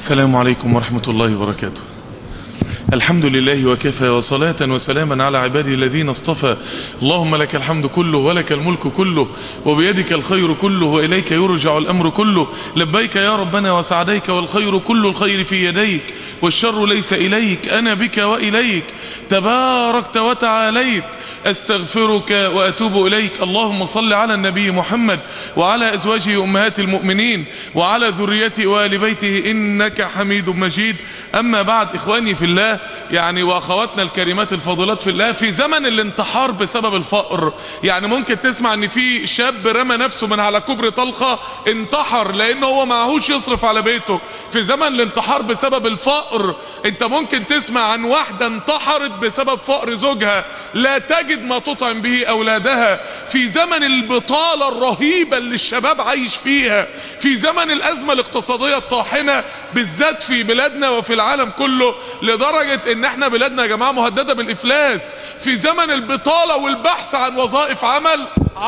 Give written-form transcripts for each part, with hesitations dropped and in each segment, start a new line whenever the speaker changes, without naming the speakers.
السلام عليكم ورحمة الله وبركاته. الحمد لله وكفى وصلاة وسلاما على عباده الذين اصطفى. اللهم لك الحمد كله ولك الملك كله وبيدك الخير كله وإليك يرجع الأمر كله. لبيك يا ربنا وسعديك والخير كل الخير في يديك والشر ليس إليك، أنا بك وإليك تباركت وتعاليت، أستغفرك وأتوب إليك. اللهم صل على النبي محمد وعلى أزواجه أمهات المؤمنين وعلى ذريته وآل بيته إنك حميد مجيد. أما بعد، إخواني في الله يعني وأخواتنا الكريمات الفاضلات في الله، في زمن الانتحار بسبب الفقر، يعني ممكن تسمع ان في شاب رمى نفسه من على كوبري طلقة انتحر لانه هو معهوش يصرف على بيته. في زمن الانتحار بسبب الفقر انت ممكن تسمع عن واحدة انتحرت بسبب فقر زوجها لا تجد ما تطعم به اولادها. في زمن البطالة الرهيبة اللي الشباب عايش فيها، في زمن الازمة الاقتصادية الطاحنة بالذات في بلادنا وفي العالم كله، لدرجة ان احنا بلادنا يا جماعة مهددة بالافلاس. في زمن البطالة والبحث عن وظائف عمل،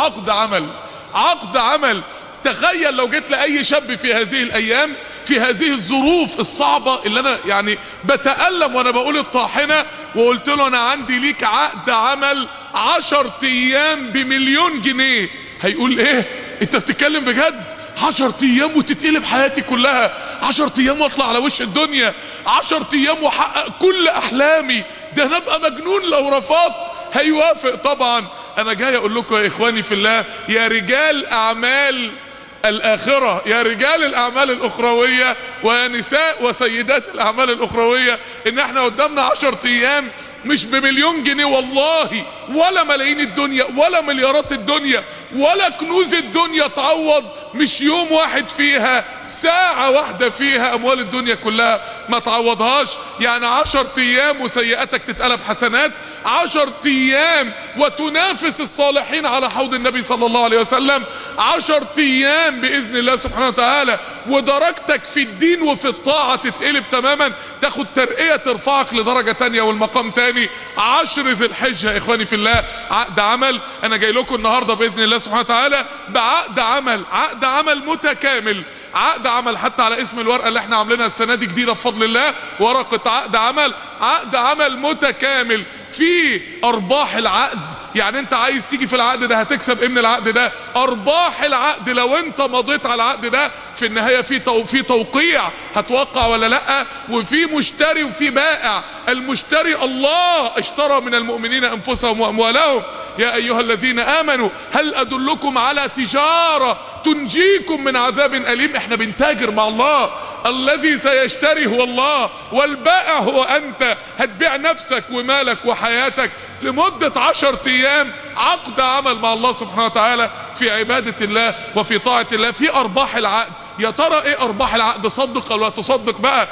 عقد عمل. تخيل لو جيت لأي شاب في هذه الأيام في هذه الظروف الصعبة اللي أنا يعني بتألم وأنا بقول الطاحنة، وقلت له أنا عندي ليك عقد عمل 10 أيام ب1,000,000 جنيه، هيقول إيه؟ أنت بتتكلم بجد؟ 10 أيام وتتقلب حياتي كلها، 10 أيام واطلع على وش الدنيا، 10 أيام واحقق كل احلامي، ده انا ابقى مجنون لو رفضت. هيوافق طبعا. انا جاي اقول لكم يا اخواني في الله، يا رجال اعمال الاخرة، يا رجال الاعمال الاخروية ويا نساء وسيدات الاعمال الاخروية، ان احنا قدامنا 10 ايام مش ب1,000,000 جنيه والله، ولا ملايين الدنيا ولا مليارات الدنيا ولا كنوز الدنيا تعوض مش يوم واحد فيها، ساعة واحدة فيها اموال الدنيا كلها ما تعوضهاش. يعني 10 ايام وسيئاتك تتقلب حسنات، 10 ايام وتنافس الصالحين على حوض النبي صلى الله عليه وسلم، 10 ايام باذن الله سبحانه وتعالى ودرجتك في الدين وفي الطاعة تتقلب تماما، تاخد ترقية ترفعك لدرجة تانية والمقام تاني. 10 ذي الحجة يا اخواني في الله، عقد عمل. انا جاي لكم النهاردة باذن الله سبحانه وتعالى بعقد عمل، عقد عمل متكامل، عقد عمل حتى على اسم الورقة اللي احنا عاملينها السنة دي جديدة بفضل الله، ورقة عقد عمل، عقد عمل متكامل في ارباح العقد. يعني انت عايز تيجي في العقد ده هتكسب ايه من العقد ده؟ ارباح العقد لو انت مضيت على العقد ده في النهاية في توقيع هتوقع ولا لا، وفي مشتري وفي بائع. المشتري الله اشترى من المؤمنين انفسهم واموالهم يا ايها الذين امنوا هل ادلكم على تجارة تنجيكم من عذاب اليم. احنا بنتاجر مع الله، الذي سيشتري هو الله والبائع هو انت. هتبيع نفسك ومالك وحياتك لمدة 10 ايام، عقد عمل مع الله سبحانه وتعالى في عبادة الله وفي طاعة الله. في ارباح العقد، يا ترى ايه ارباح العقد؟ صدق ولا تصدق بقى.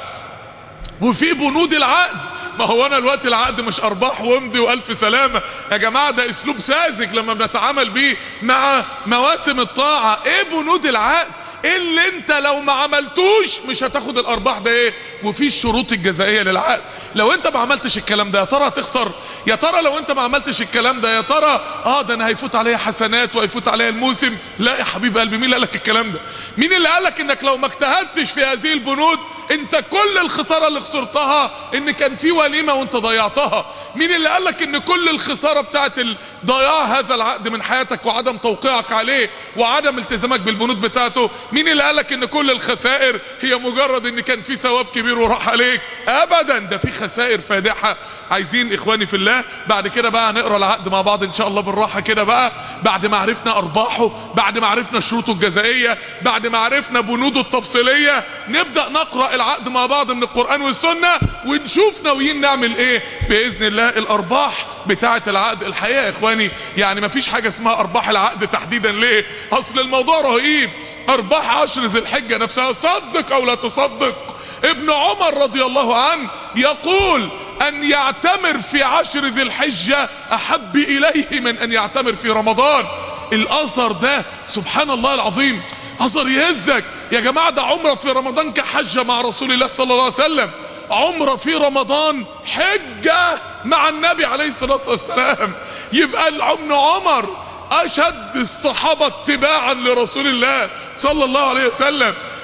وفي بنود العقد، ما هو انا الوقت العقد مش ارباح وامضي والف سلامة يا جماعة، ده اسلوب ساذج لما بنتعامل بيه مع مواسم الطاعة. ايه بنود العقد؟ ايه اللي انت لو ما عملتوش مش هتاخد الارباح ده؟ ايه؟ وفي الشروط الجزائية للعقد. لو انت ما عملتش الكلام ده يا ترى هتخسر؟ يا ترى لو انت ما عملتش الكلام ده يا ترى ده انا هيفوت عليا حسنات وهيفوت عليا الموسم؟ لا يا حبيب قلبي، مين اللي قالك الكلام ده؟ مين اللي قالك انك لو ما اجتهدتش في هذه البنود انت كل الخسارة اللي خسرتها ان كان في وليمة وانت ضيعتها؟ مين اللي قالك ان كل الخسارة بتاعت ضياع هذا العقد من حياتك وعدم توقيعك عليه وعدم التزامك بالبنود بتاعته؟ مين اللي قالك ان كل الخسائر هي مجرد ان كان في ثواب كبير وراح عليك؟ ابدا، ده في خسائر فادحة. عايزين اخواني في الله بعد كده بقى نقرأ العقد مع بعض ان شاء الله بالراحة كده بقى، بعد ما عرفنا ارباحه، بعد ما عرفنا شروطه الجزائية، بعد ما عرفنا بنوده التفصيلية، نبدأ نقرأ العقد مع بعض من القرآن والسنة ونشوف ناويين نعمل ايه باذن الله. الارباح بتاعة العقد الحقيقة يا اخواني يعني مفيش حاجة اسمها ارباح العقد تحديدا. ليه؟ اصل الموضوع رهيب. ارباح 10 ذي الحجة نفسها، صدق او لا تصدق، ابن عمر رضي الله عنه يقول ان يعتمر في 10 ذي الحجة احب اليه من ان يعتمر في رمضان. الاثر ده سبحان الله العظيم اثر يهزك يا جماعة. ده عمره في رمضان كحجة مع رسول الله صلى الله عليه وسلم، عمره في رمضان حجة مع النبي عليه الصلاة والسلام. يبقى ابن عمر اشد الصحابة اتباعا لرسول الله صلى الله عليه وسلم.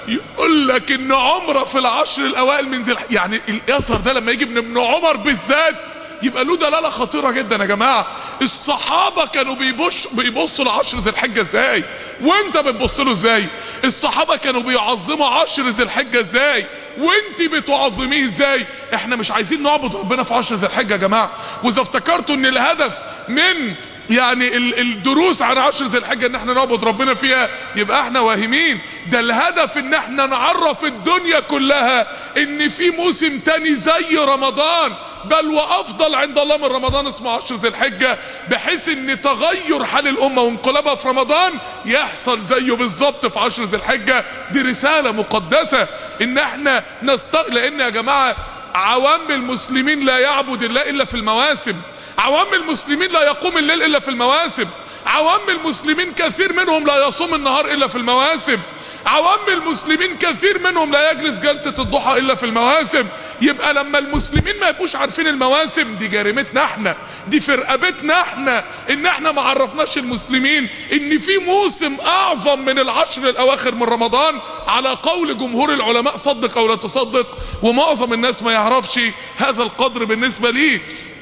يقول لك ان عمره في العشر الاوائل من يعني الاثر ده لما يجي من ابن عمر بالذات يبقى له دلاله خطيره جدا يا جماعه. الصحابه كانوا بيبصوا لعشر ذي الحجه ازاي، وانت بتبص له ازاي؟ الصحابه كانوا بيعظموا عشر ذي الحجه ازاي، وانت بتعظميه ازاي؟ احنا مش عايزين نعبد ربنا في عشر ذي الحجه يا جماعه. واذا افتكرتوا ان الهدف من يعني الدروس عن عشر ذي الحجه ان احنا نعبد ربنا فيها، يبقى احنا واهمين. ده الهدف ان احنا نعرف الدنيا كلها ان في موسم تاني زي رمضان، بل وافضل عند الله من رمضان، اسمه عشر ذي الحجه، بحيث ان تغير حال الامه وانقلابها في رمضان يحصل زيه بالظبط في عشر ذي الحجه. دي رساله مقدسه ان احنا لان يا جماعه عوام المسلمين لا يعبد الله الا في المواسم، عوام المسلمين لا يقوم الليل الا في المواسم، عوام المسلمين كثير منهم لا يصوم النهار الا في المواسم، عوام المسلمين كثير منهم لا يجلس جلسة الضحى الا في المواسم. يبقى لما المسلمين ما يبقوش عارفين المواسم، دي جريمتنا احنا، دي في رقبتنا احنا، ان احنا ما عرفناش المسلمين ان في موسم اعظم من العشر الاواخر من رمضان، على قول جمهور العلماء صدق او لا تصدق، ومعظم الناس ما يعرفش هذا القدر بالنسبة ليه.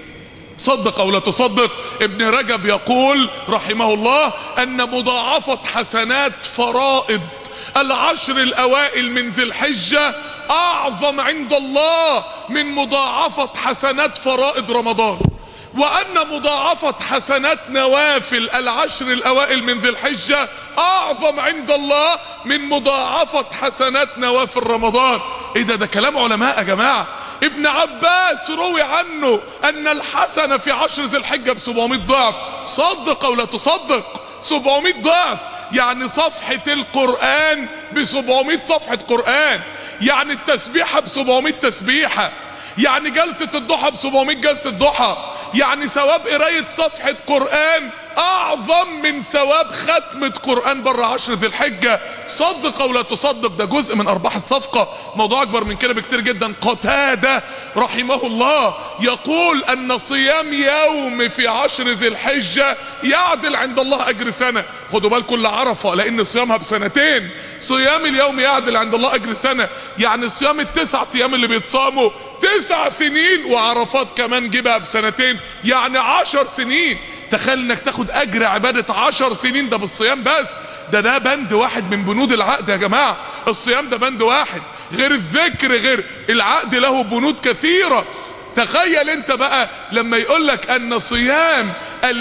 صدق او لا تصدق، ابن رجب يقول رحمه الله ان مضاعفة حسنات فرائض العشر الاوائل من ذي الحجة اعظم عند الله من مضاعفة حسنات فرائض رمضان، وان مضاعفة حسنات نوافل العشر الاوائل من ذي الحجة اعظم عند الله من مضاعفة حسنات نوافل رمضان. ايه ده كلام علماء يا جماعة. ابن عباس روي عنه ان الحسنة في عشر ذي الحجة ب700 ضعف. صدق او لا تصدق، 700 ضعف، يعني صفحة القرآن ب700 صفحة قرآن، يعني التسبيحة ب700 تسبيحة، يعني جلسة الضحى ب700 جلسة ضحى، يعني ثواب قراية صفحة قرآن اعظم من ثواب ختمة قرآن بره عشر ذي الحجة. صدق او لا تصدق، ده جزء من ارباح الصفقة، موضوع اكبر من كده بكتير جدا. قتادة رحمه الله يقول ان صيام يوم في عشر ذي الحجة يعدل عند الله اجر سنة. خدوا بالكم لعرفة، لان صيامها بسنتين، صيام اليوم يعدل عند الله اجر سنة، يعني صيام التسع ايام اللي بيتصاموا 9 سنين، وعرفات كمان جيبها بسنتين، يعني 10 سنين. تخيل انك تاخد اجر عبادة 10 سنين ده بالصيام بس. ده بند واحد من بنود العقد يا جماعة. الصيام ده بند واحد، غير الذكر، غير العقد له بنود كثيرة. تخيل انت بقى لما يقولك ان صيام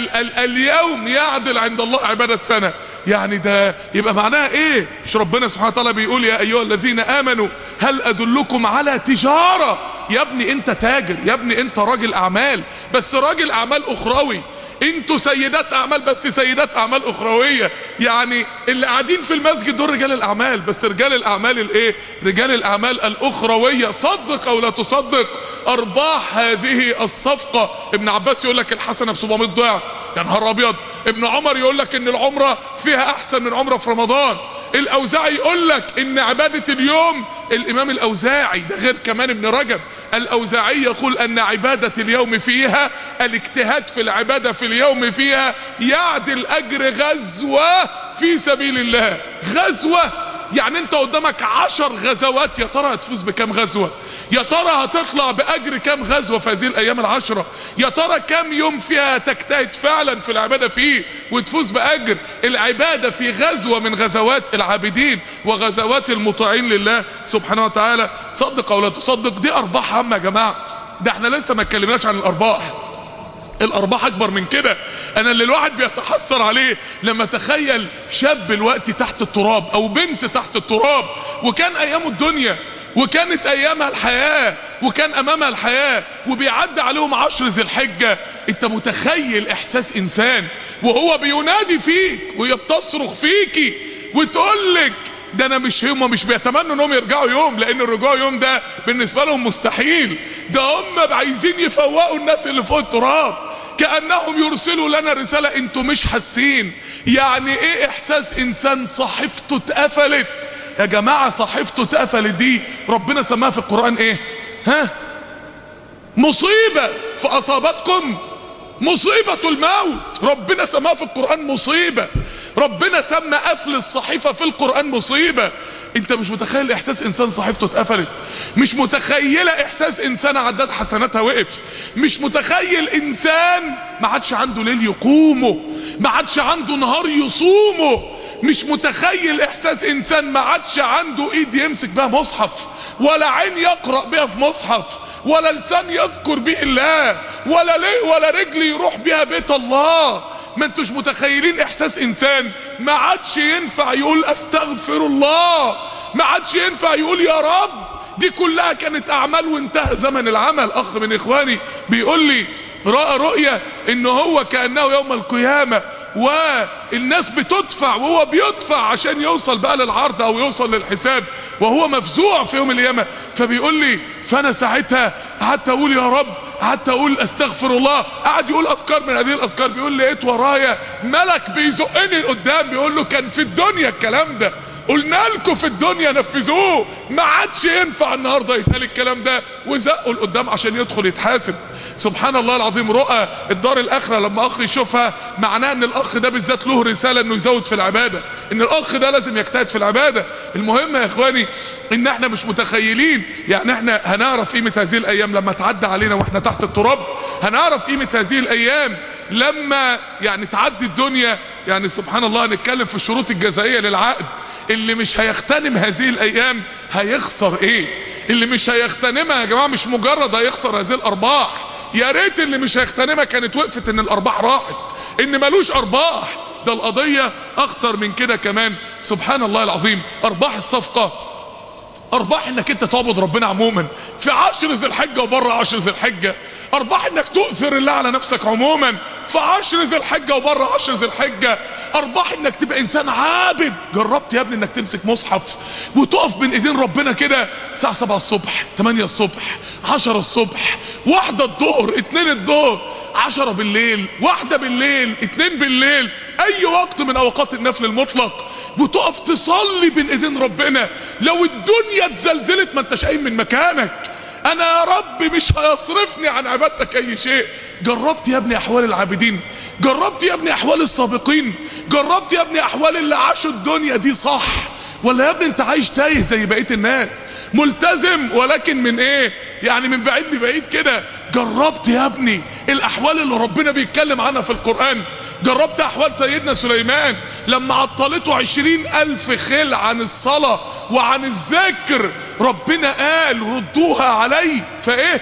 اليوم يعدل عند الله عبادة سنة، يعني ده يبقى معناها ايه؟ مش ربنا سبحانه وتعالى بيقول يا ايها الذين امنوا هل ادلكم على تجارة؟ يا ابني انت تاجر، يا ابني انت راجل اعمال، بس راجل اعمال اخروي. انتوا سيدات اعمال، بس سيدات اعمال اخروية. يعني اللي قاعدين في المسجد دول رجال الاعمال، بس رجال الاعمال الايه؟ رجال الاعمال الاخروية. صدق او لا تصدق، ارباح هذه الصفقة، ابن عباس يقول لك الحسنة ب700 ضعف، يا نهار ابيض. ابن عمر يقول لك ان العمرة فيها احسن من عمرة في رمضان. الاوزاعي يقول لك ان عبادة اليوم، الامام الاوزاعي ده غير كمان ابن رجب، الاوزاعي يقول ان عبادة اليوم فيها، الاجتهاد في العبادة في اليوم فيها يعدل اجر غزوة في سبيل الله. غزوة يعني انت قدامك 10 غزوات، يا ترى هتفوز بكام غزوة؟ يا ترى هتطلع باجر كام غزوة في هذه الايام العشرة؟ يا ترى كام يوم فيها تجتهد فعلا في العبادة فيه وتفوز باجر العبادة في غزوة من غزوات العابدين وغزوات المطيعين لله سبحانه وتعالى؟ صدق او لا تصدق، دي ارباح عامة يا جماعة. ده احنا لسه ما اتكلمناش عن الارباح. الارباح اكبر من كده. انا اللي الواحد بيتحسر عليه لما تخيل شاب الوقت تحت التراب او بنت تحت التراب، وكان ايامه الدنيا، وكانت ايامها الحياة، وكان امامها الحياة، وبيعدي عليهم عشر ذي الحجة. انت متخيل احساس انسان وهو بينادي فيك وهي بتصرخ فيكي وتقول لك ده انا هم مش بيتمنوا انهم يرجعوا يوم، لان الرجوع يوم ده بالنسبة لهم مستحيل. ده هم عايزين يفوقوا الناس اللي فوق التراب، كأنهم يرسلوا لنا رسالة انتوا مش حاسين. يعني ايه احساس انسان صحيفته اتقفلت يا جماعة؟ صحيفته اتقفلت دي ربنا سماها في القرآن ايه؟ مصيبة فاصابتكم مصيبة الموت ربنا سماها في القرآن مصيبة. ربنا سمى قفل الصحيفة في القرآن مصيبة. انت مش متخيل احساس انسان صحيفته اتقفلت، مش متخيلة احساس انسان عداد حسناتها وقف، مش متخيل انسان ما عادش عنده ليل يقومه، ما عادش عنده نهار يصومه، مش متخيل احساس انسان ما عادش عنده ايد يمسك بها مصحف، ولا عين يقرأ بها في مصحف، ولا لسان يذكر به الله، ولا رجل يروح بها بيت الله. ما انتوش متخيلين احساس انسان ما عادش ينفع يقول استغفر الله، ما عادش ينفع يقول يا رب. دي كلها كانت اعمال وانتهى زمن العمل. اخ من اخواني بيقول لي رأى رؤية انه هو كأنه يوم القيامة والناس بتدفع وهو بيدفع عشان يوصل بقى للعرض او يوصل للحساب، وهو مفزوع في يوم القيامة. فبيقول لي فانا ساعتها قعدت اقول يا رب، قعدت اقول استغفر الله، قعد يقول اذكار من هذه الاذكار. بيقول لي لقيت ورايا ملك بيزقني لقدام بيقول له كان في الدنيا الكلام ده، قلنا لكم في الدنيا نفذوه، ما عادش ينفع النهارده يتقال الكلام ده، وزقوا لقدام عشان يدخل يتحاسب. سبحان الله العظيم. رؤى الدار الاخره لما اخ يشوفها معناه ان الاخ ده بالذات له رساله انه يزود في العباده، ان الاخ ده لازم يجتهد في العباده. المهم يا اخواني ان احنا مش متخيلين، يعني احنا هنعرف قيمه هذه الايام لما تعدي علينا واحنا تحت التراب، هنعرف قيمه هذه الايام لما يعني تعدي الدنيا. يعني سبحان الله هنتكلم في الشروط الجزائيه للعقد. اللي مش هيغتنم هذه الايام هيخسر ايه؟ اللي مش هيغتنمها يا جماعه مش مجرد هيخسر هذه الارباح، يا ريت اللي مش هيغتنمها كانت وقفت ان الارباح راحت، ان ملوش ارباح. ده القضيه اخطر من كده كمان. سبحان الله العظيم. ارباح الصفقه، ارباح انك انت تعبد ربنا عموما في 10 ذي الحجه وبره 10 ذي الحجه، ارباح انك تؤثر الله على نفسك عموما في 10 ذي الحجه وبره 10 ذي الحجه، ارباح انك تبقى انسان عابد. جربت يا ابني انك تمسك مصحف وتقف بين ايدين ربنا كده الساعه 7 الصبح، 8 الصبح، 10 الصبح، 1 الظهر، 2 الظهر، 10 بالليل، 1 بالليل، 2 بالليل، اي وقت من اوقات النفل المطلق، وتقف تصلي بين ايدين ربنا. لو الدنيا اتزلزلت ما انتش قايم من مكانك. انا يا رب مش هيصرفني عن عبادتك اي شيء. جربت يا ابني احوال العابدين؟ جربت يا ابني احوال السابقين؟ جربت يا ابني احوال اللي عاشوا الدنيا دي صح؟ ولا يا ابني انت عايش تايه زي بقية الناس، ملتزم ولكن من ايه يعني، من بعيد لبعيد كده؟ جربت يا ابني الاحوال اللي ربنا بيتكلم عنها في القرآن؟ جربت احوال سيدنا سليمان لما عطلته 20,000 خيل عن الصلاة وعن الذكر؟ ربنا قال ردوها علي فايه،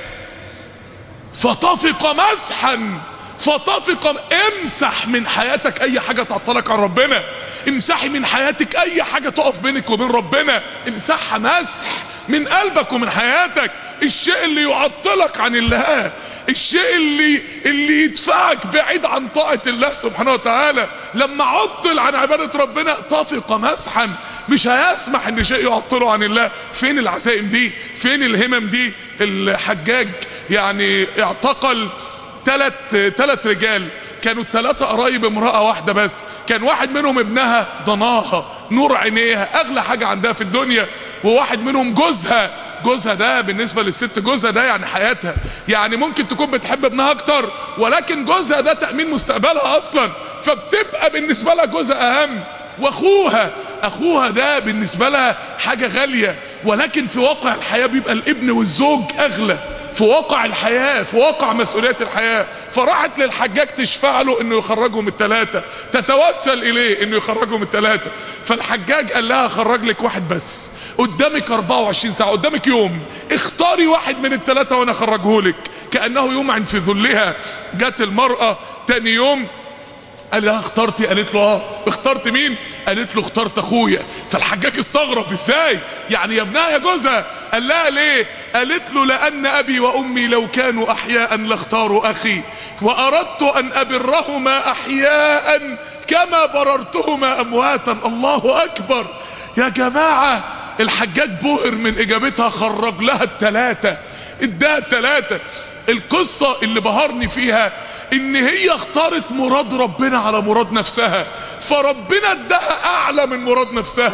فطفق مسحا. امسح من حياتك اي حاجة تعطلك عن ربنا، امسحي من حياتك اي حاجة تقف بينك وبين ربنا، امسحها مسح من قلبك ومن حياتك. الشيء اللي يعطلك عن الله، الشيء اللي يدفعك بعيد عن طاعة الله سبحانه وتعالى، لما عطل عن عبادة ربنا طفق مسحا، مش هيسمح ان شيء يعطله عن الله. فين العزائم دي؟ فين الهمم دي؟ الحجاج يعني اعتقل ثلاث رجال، كانوا ال3 قرايب امرأة واحدة بس، كان واحد منهم ابنها ضناها نور عينيها اغلى حاجة عندها في الدنيا، وواحد منهم جوزها ده بالنسبة للست جوزها ده يعني حياتها، يعني ممكن تكون بتحب ابنها اكتر ولكن جوزها ده تأمين مستقبلها اصلا، فبتبقى بالنسبة لها جوزها اهم. واخوها ده بالنسبة لها حاجة غالية، ولكن في واقع الحياة بيبقى الابن والزوج اغلى في واقع الحياة، في واقع مسؤوليات الحياة. فراحت للحجاج تشفع له انه يخرجهم ال3، تتوسل اليه انه يخرجهم ال3. فالحجاج قال لها خرج لك واحد بس، قدامك 24 ساعة، قدامك يوم، اختاري واحد من ال3 وانا اخرجهولك. كأنه يمعن في ذلها. جت المرأة تاني يوم قال لها اخترتي؟ قالت له اه. اخترت مين؟ قالت له اخترت اخويا. فالحجاج استغرب، ازاي يعني يا ابنها يا جوزها؟ قال لها ليه؟ قالت له لان ابي وامي لو كانوا احياء لاختاروا اخي، واردت ان ابرهما احياء كما بررتهما امواتا. الله اكبر يا جماعة. الحجاج بهر من اجابتها، خرج لها ال3، اداها ال3. القصة اللي بهرني فيها ان هي اختارت مراد ربنا على مراد نفسها، فربنا اداها اعلى من مراد نفسها.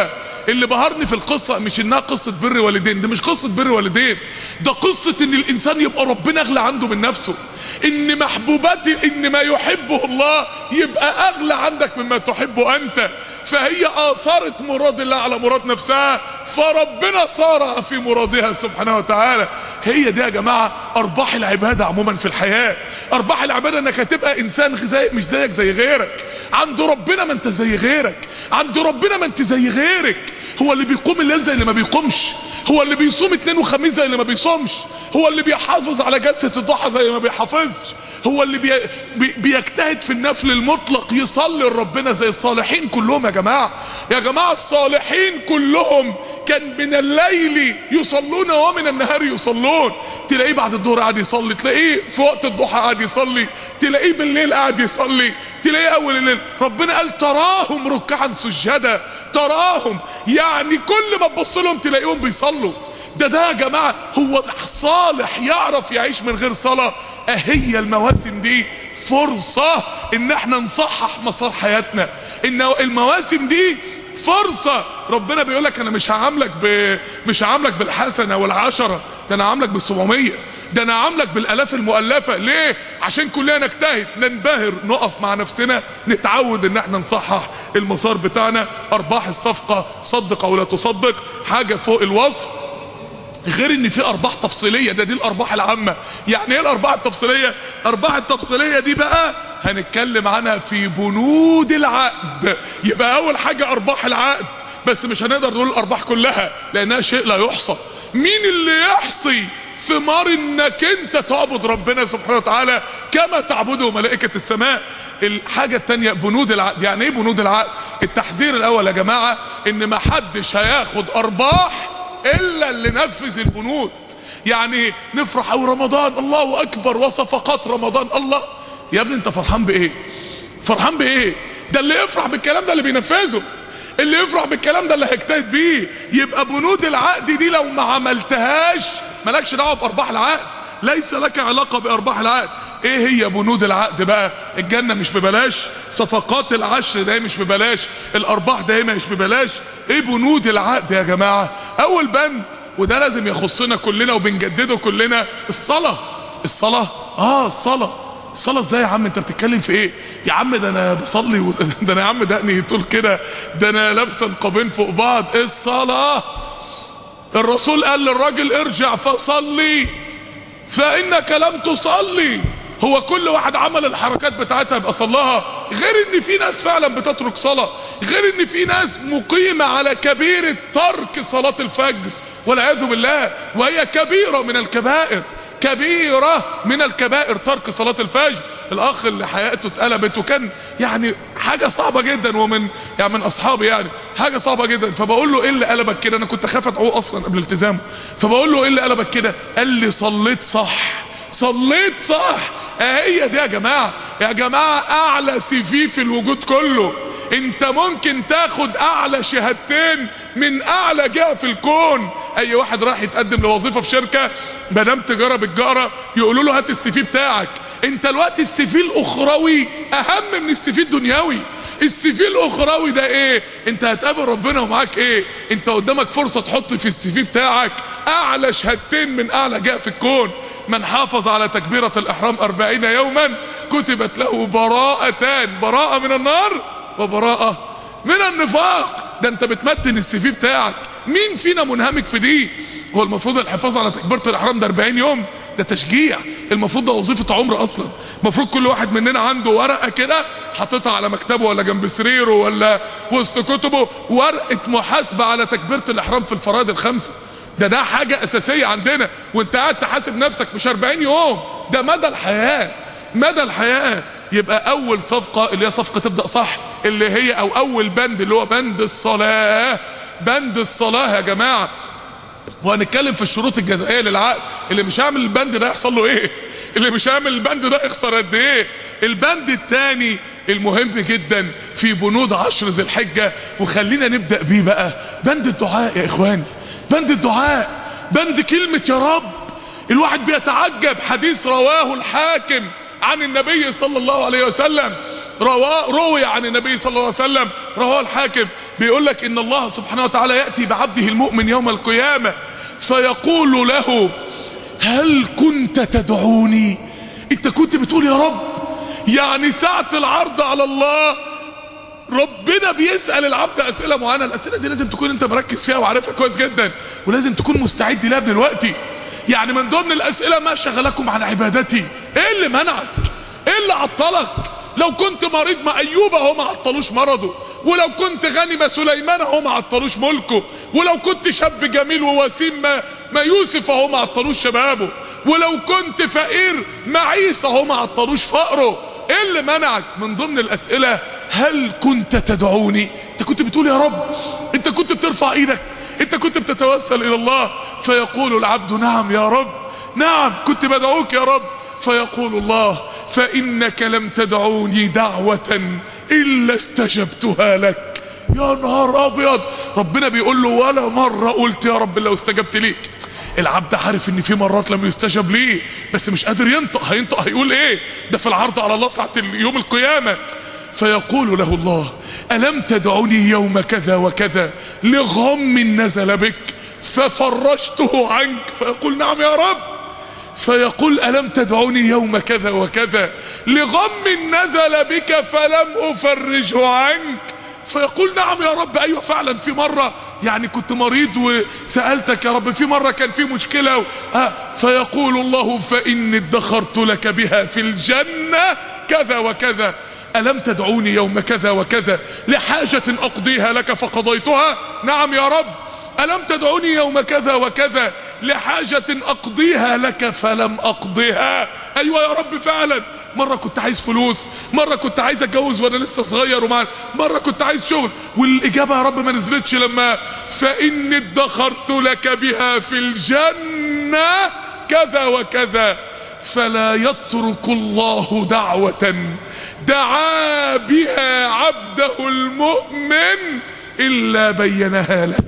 اللي بهرني في القصة مش انها قصة بر والدين، ده مش قصة بر والدين، ده قصة ان الانسان يبقى ربنا اغلى عنده من نفسه، ان محبوباتي ان ما يحبه الله يبقى اغلى عندك مما تحبه انت. فهي اثارت مراد الله على مراد نفسها، فربنا صارع في مرادها سبحانه وتعالى. هي دي يا جماعة ارباح العبادة عموما في الحياة. ارباح العبادة انك هتبقى انسان مش زيك زي غيرك، عند ربنا ما انت زي غيرك، عند ربنا ما انت زي غيرك. هو اللي بيقوم الليل زي اللي ما بيقومش، هو اللي بيصوم اثنين وخميس زي اللي ما بيصومش، هو اللي بيحافظ على جلسة الضحى زي ما بيحافظش، هو اللي بيجتهد في النفل المطلق يصلي لربنا زي الصالحين كلهم. يا جماعة الصالحين كلهم كان من الليل يصلون ومن النهار يصلون. تلاقيه بعد الظهر قاعد يصلي، تلاقيه في وقت الضحى قاعد يصلي، تلاقيه بالليل قاعد يصلي، تلاقيه اول الليل. ربنا قال تراهم ركعا سجدا، تراهم يعني كل ما تبص لهم تلاقيهم بيصلوا. ده يا جماعة هو الصالح يعرف يعيش من غير صلاة. هي المواسم دي فرصة ان احنا نصحح مسار حياتنا، ان المواسم دي فرصة. ربنا بيقولك انا مش هعاملك بالحسنة والعشرة، ده انا هعاملك بالسبعمية، ده انا هعاملك بالالاف المؤلفة. ليه؟ عشان كلنا نجتهد، ننبهر، نقف مع نفسنا، نتعود ان احنا نصحح المسار بتاعنا. ارباح الصفقة صدق او لا تصدق حاجة فوق الوصف، غير ان في ارباح تفصيلية. دي الارباح العامة. يعني ايه الارباح التفصيلية؟ الارباح التفصيلية دي بقى هنتكلم عنها في بنود العقد. يبقى اول حاجة ارباح العقد، بس مش هنقدر نقول الارباح كلها لانها شيء لا يحصى. مين اللي يحصي ثمار انك انت تعبد ربنا سبحانه وتعالى كما تعبده ملائكة السماء؟ الحاجة التانية بنود العقد. يعني ايه بنود العقد؟ التحذير الاول يا جماعة ان ما حدش هياخد ارباح الا اللي نفذ البنود. يعني نفرح او رمضان الله اكبر وصفقات رمضان، الله يا ابني انت فرحان بايه؟ فرحان بايه؟ ده اللي يفرح بالكلام ده اللي بينفذه، اللي يفرح بالكلام ده اللي هيجتهد بيه. يبقى بنود العقد دي لو ما عملتهاش مالكش دعوه بارباح العقد، ليس لك علاقه بارباح العقد. ايه هي بنود العقد بقى؟ الجنة مش ببلاش، صفقات العشر ده مش ببلاش، الارباح ده مش ببلاش. ايه بنود العقد يا جماعة؟ اول بند وده لازم يخصنا كلنا وبنجدده كلنا، الصلاة. الصلاة ازاي يا عم؟ انت بتتكلم في ايه يا عم؟ ده انا بصلي ده انا يا عم دقني طول كده، ده انا لابسه نقابين فوق بعض. الصلاة الرسول قال للراجل ارجع فصلي فانك لم تصلي. هو كل واحد عمل الحركات بتاعتها يبقى صلاها، غير ان في ناس فعلا بتترك صلاة، غير ان في ناس مقيمة على كبيرة ترك صلاة الفجر والعياذ بالله، وهي كبيرة من الكبائر، كبيرة من الكبائر ترك صلاة الفجر. الاخ اللي حياته اتقلبت وكان يعني حاجة صعبة جدا، ومن يعني من اصحابي يعني حاجة صعبة جدا، فبقول له ايه اللي قلبك كده؟ انا كنت خاف ادعوه اصلا قبل التزامه، فبقول له ايه اللي قلبك كده؟ قال لي صليت صح. هي دي يا جماعة اعلى CV في الوجود كله. انت ممكن تاخد اعلى شهادتين من اعلى جهة في الكون. اي واحد راح يتقدم لوظيفة في شركة مدام تجارة بالجارة يقولوا له هات السي في بتاعك. انت الوقت السي في الاخروي اهم من السي في الدنيوي. السي في الاخروي ده ايه؟ انت هتقابل ربنا ومعاك ايه؟ انت قدامك فرصة تحط في السي في بتاعك اعلى شهادتين من اعلى جهة في الكون. من حافظ على تكبيرة الاحرام 40 يوما كتبت له براءتان، براءة من النار وبراءة من النفاق. ده انت بتمتن السي في بتاعك. مين فينا منهمك في دي؟ هو المفروض الحفاظ على تكبيرة الاحرام ده 40 يوم ده تشجيع، المفروض ده وظيفة عمر اصلا. المفروض كل واحد مننا عنده ورقة كده حاططها على مكتبه ولا جنب سريره ولا وسط كتبه، ورقة محاسبة على تكبيرة الاحرام في الفرائض الخمسة. ده حاجة اساسية عندنا، وانت قاعد تحاسب نفسك مش 40 يوم، ده مدى الحياة. يبقى اول صفقة اللي هي صفقة تبدأ صح، اللي هي اول بند اللي هو بند الصلاة يا جماعة. وهنتكلم في الشروط الجزائية للعقد. اللي مش هيعمل البند ده يحصل له ايه؟ اللي مش هيعمل البند ده يخسر قد ايه؟ البند الثاني المهم جدا في بنود 10 ذي الحجة، وخلينا نبدأ بيه بقى، بند الدعاء يا اخواني. بند الدعاء، بند كلمة يا رب. الواحد بيتعجب، حديث رواه الحاكم عن النبي صلى الله عليه وسلم روي عن النبي صلى الله عليه وسلم، رواه الحاكم، بيقول لك ان الله سبحانه وتعالى يأتي بعبده المؤمن يوم القيامة فيقول له هل كنت تدعوني؟ انت كنت بتقول يا رب؟ يعني ساعة العرض على الله ربنا بيسأل العبد اسئلة معينة. الاسئلة دي لازم تكون انت مركز فيها وعارفها كويس جدا، ولازم تكون مستعد لها دلوقتي. يعني من ضمن الاسئلة ما شغلكم عن عبادتي؟ ايه اللي منعك؟ ايه اللي عطلك؟ لو كنت مريض ما ايوب اهو ما عطلوش مرضه، ولو كنت غني ما سليمان اهو ما عطلوش ملكه، ولو كنت شاب جميل ووسيم ما يوسف اهو ما عطلوش شبابه، ولو كنت فقير ما عيسى اهو ما عطلوش فقره. ايه اللي منعك؟ من ضمن الاسئلة هل كنت تدعوني؟ انت كنت بتقول يا رب؟ انت كنت بترفع ايدك؟ انت كنت بتتوسل الى الله؟ فيقول العبد نعم يا رب، نعم كنت بدعوك يا رب. فيقول الله فإنك لم تدعوني دعوة إلا استجبتها لك. يا نهار أبيض، ربنا بيقول له ولا مرة قلت يا رب لو استجبت ليك. العبد عارف ان في مرات لم يستجب ليه بس مش قادر ينطق، هيقول ايه؟ ده في العرض على الله ساعة يوم القيامة. فيقول له الله ألم تدعني يوم كذا وكذا لغم نزل بك ففرجته عنك؟ فيقول نعم يا رب. فيقول ألم تدعوني يوم كذا وكذا لغم نزل بك فلم أفرجه عنك؟ فيقول نعم يا رب، أيوة فعلا في مرة يعني كنت مريض وسألتك يا رب، في مرة كان في مشكلة فيقول الله فإني ادخرت لك بها في الجنة كذا وكذا. ألم تدعوني يوم كذا وكذا لحاجة أقضيها لك فقضيتها؟ نعم يا رب. ألم تدعوني يوم كذا وكذا لحاجة أقضيها لك فلم أقضيها؟ أيوة يا رب فعلا، مرة كنت عايز فلوس، مرة كنت عايز أتجوز وأنا لسه صغير، مرة كنت عايز شغل، والإجابة يا رب ما نزلتش لما فإني ادخرت لك بها في الجنة كذا وكذا. فلا يترك الله دعوة دعا بها عبده المؤمن إلا بينها له.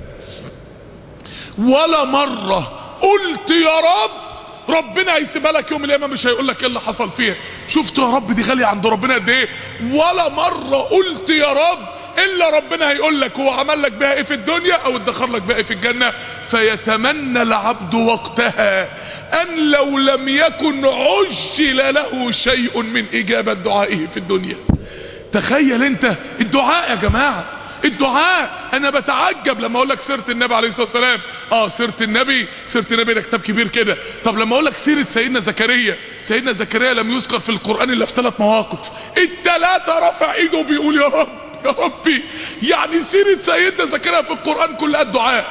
ولا مرة قلت يا رب ربنا هيسيبها لك يوم القيامة مش هيقول لك ايه اللي حصل فيها. شفتوا يا رب دي غالية عند ربنا قد ايه؟ ولا مرة قلت يا رب الا ربنا هيقول لك هو عمل لك بها ايه في الدنيا او ادخر لك بها ايه في الجنة. فيتمنى العبد وقتها ان لو لم يكن عجل له شيء من اجابة دعائه في الدنيا. تخيل انت الدعاء يا جماعة، الدعاء. انا بتعجب لما اقول لك سيرة النبي عليه الصلاة والسلام. سيرة النبي ده كتاب كبير كده. طب لما اقول لك سيرة سيدنا زكريا، سيدنا زكريا لم يذكر في القرآن الا في 3 مواقف، الثلاثة رفع ايده بيقول يا رب يا ربي. يعني سيرة سيدنا زكريا في القرآن كلها الدعاء.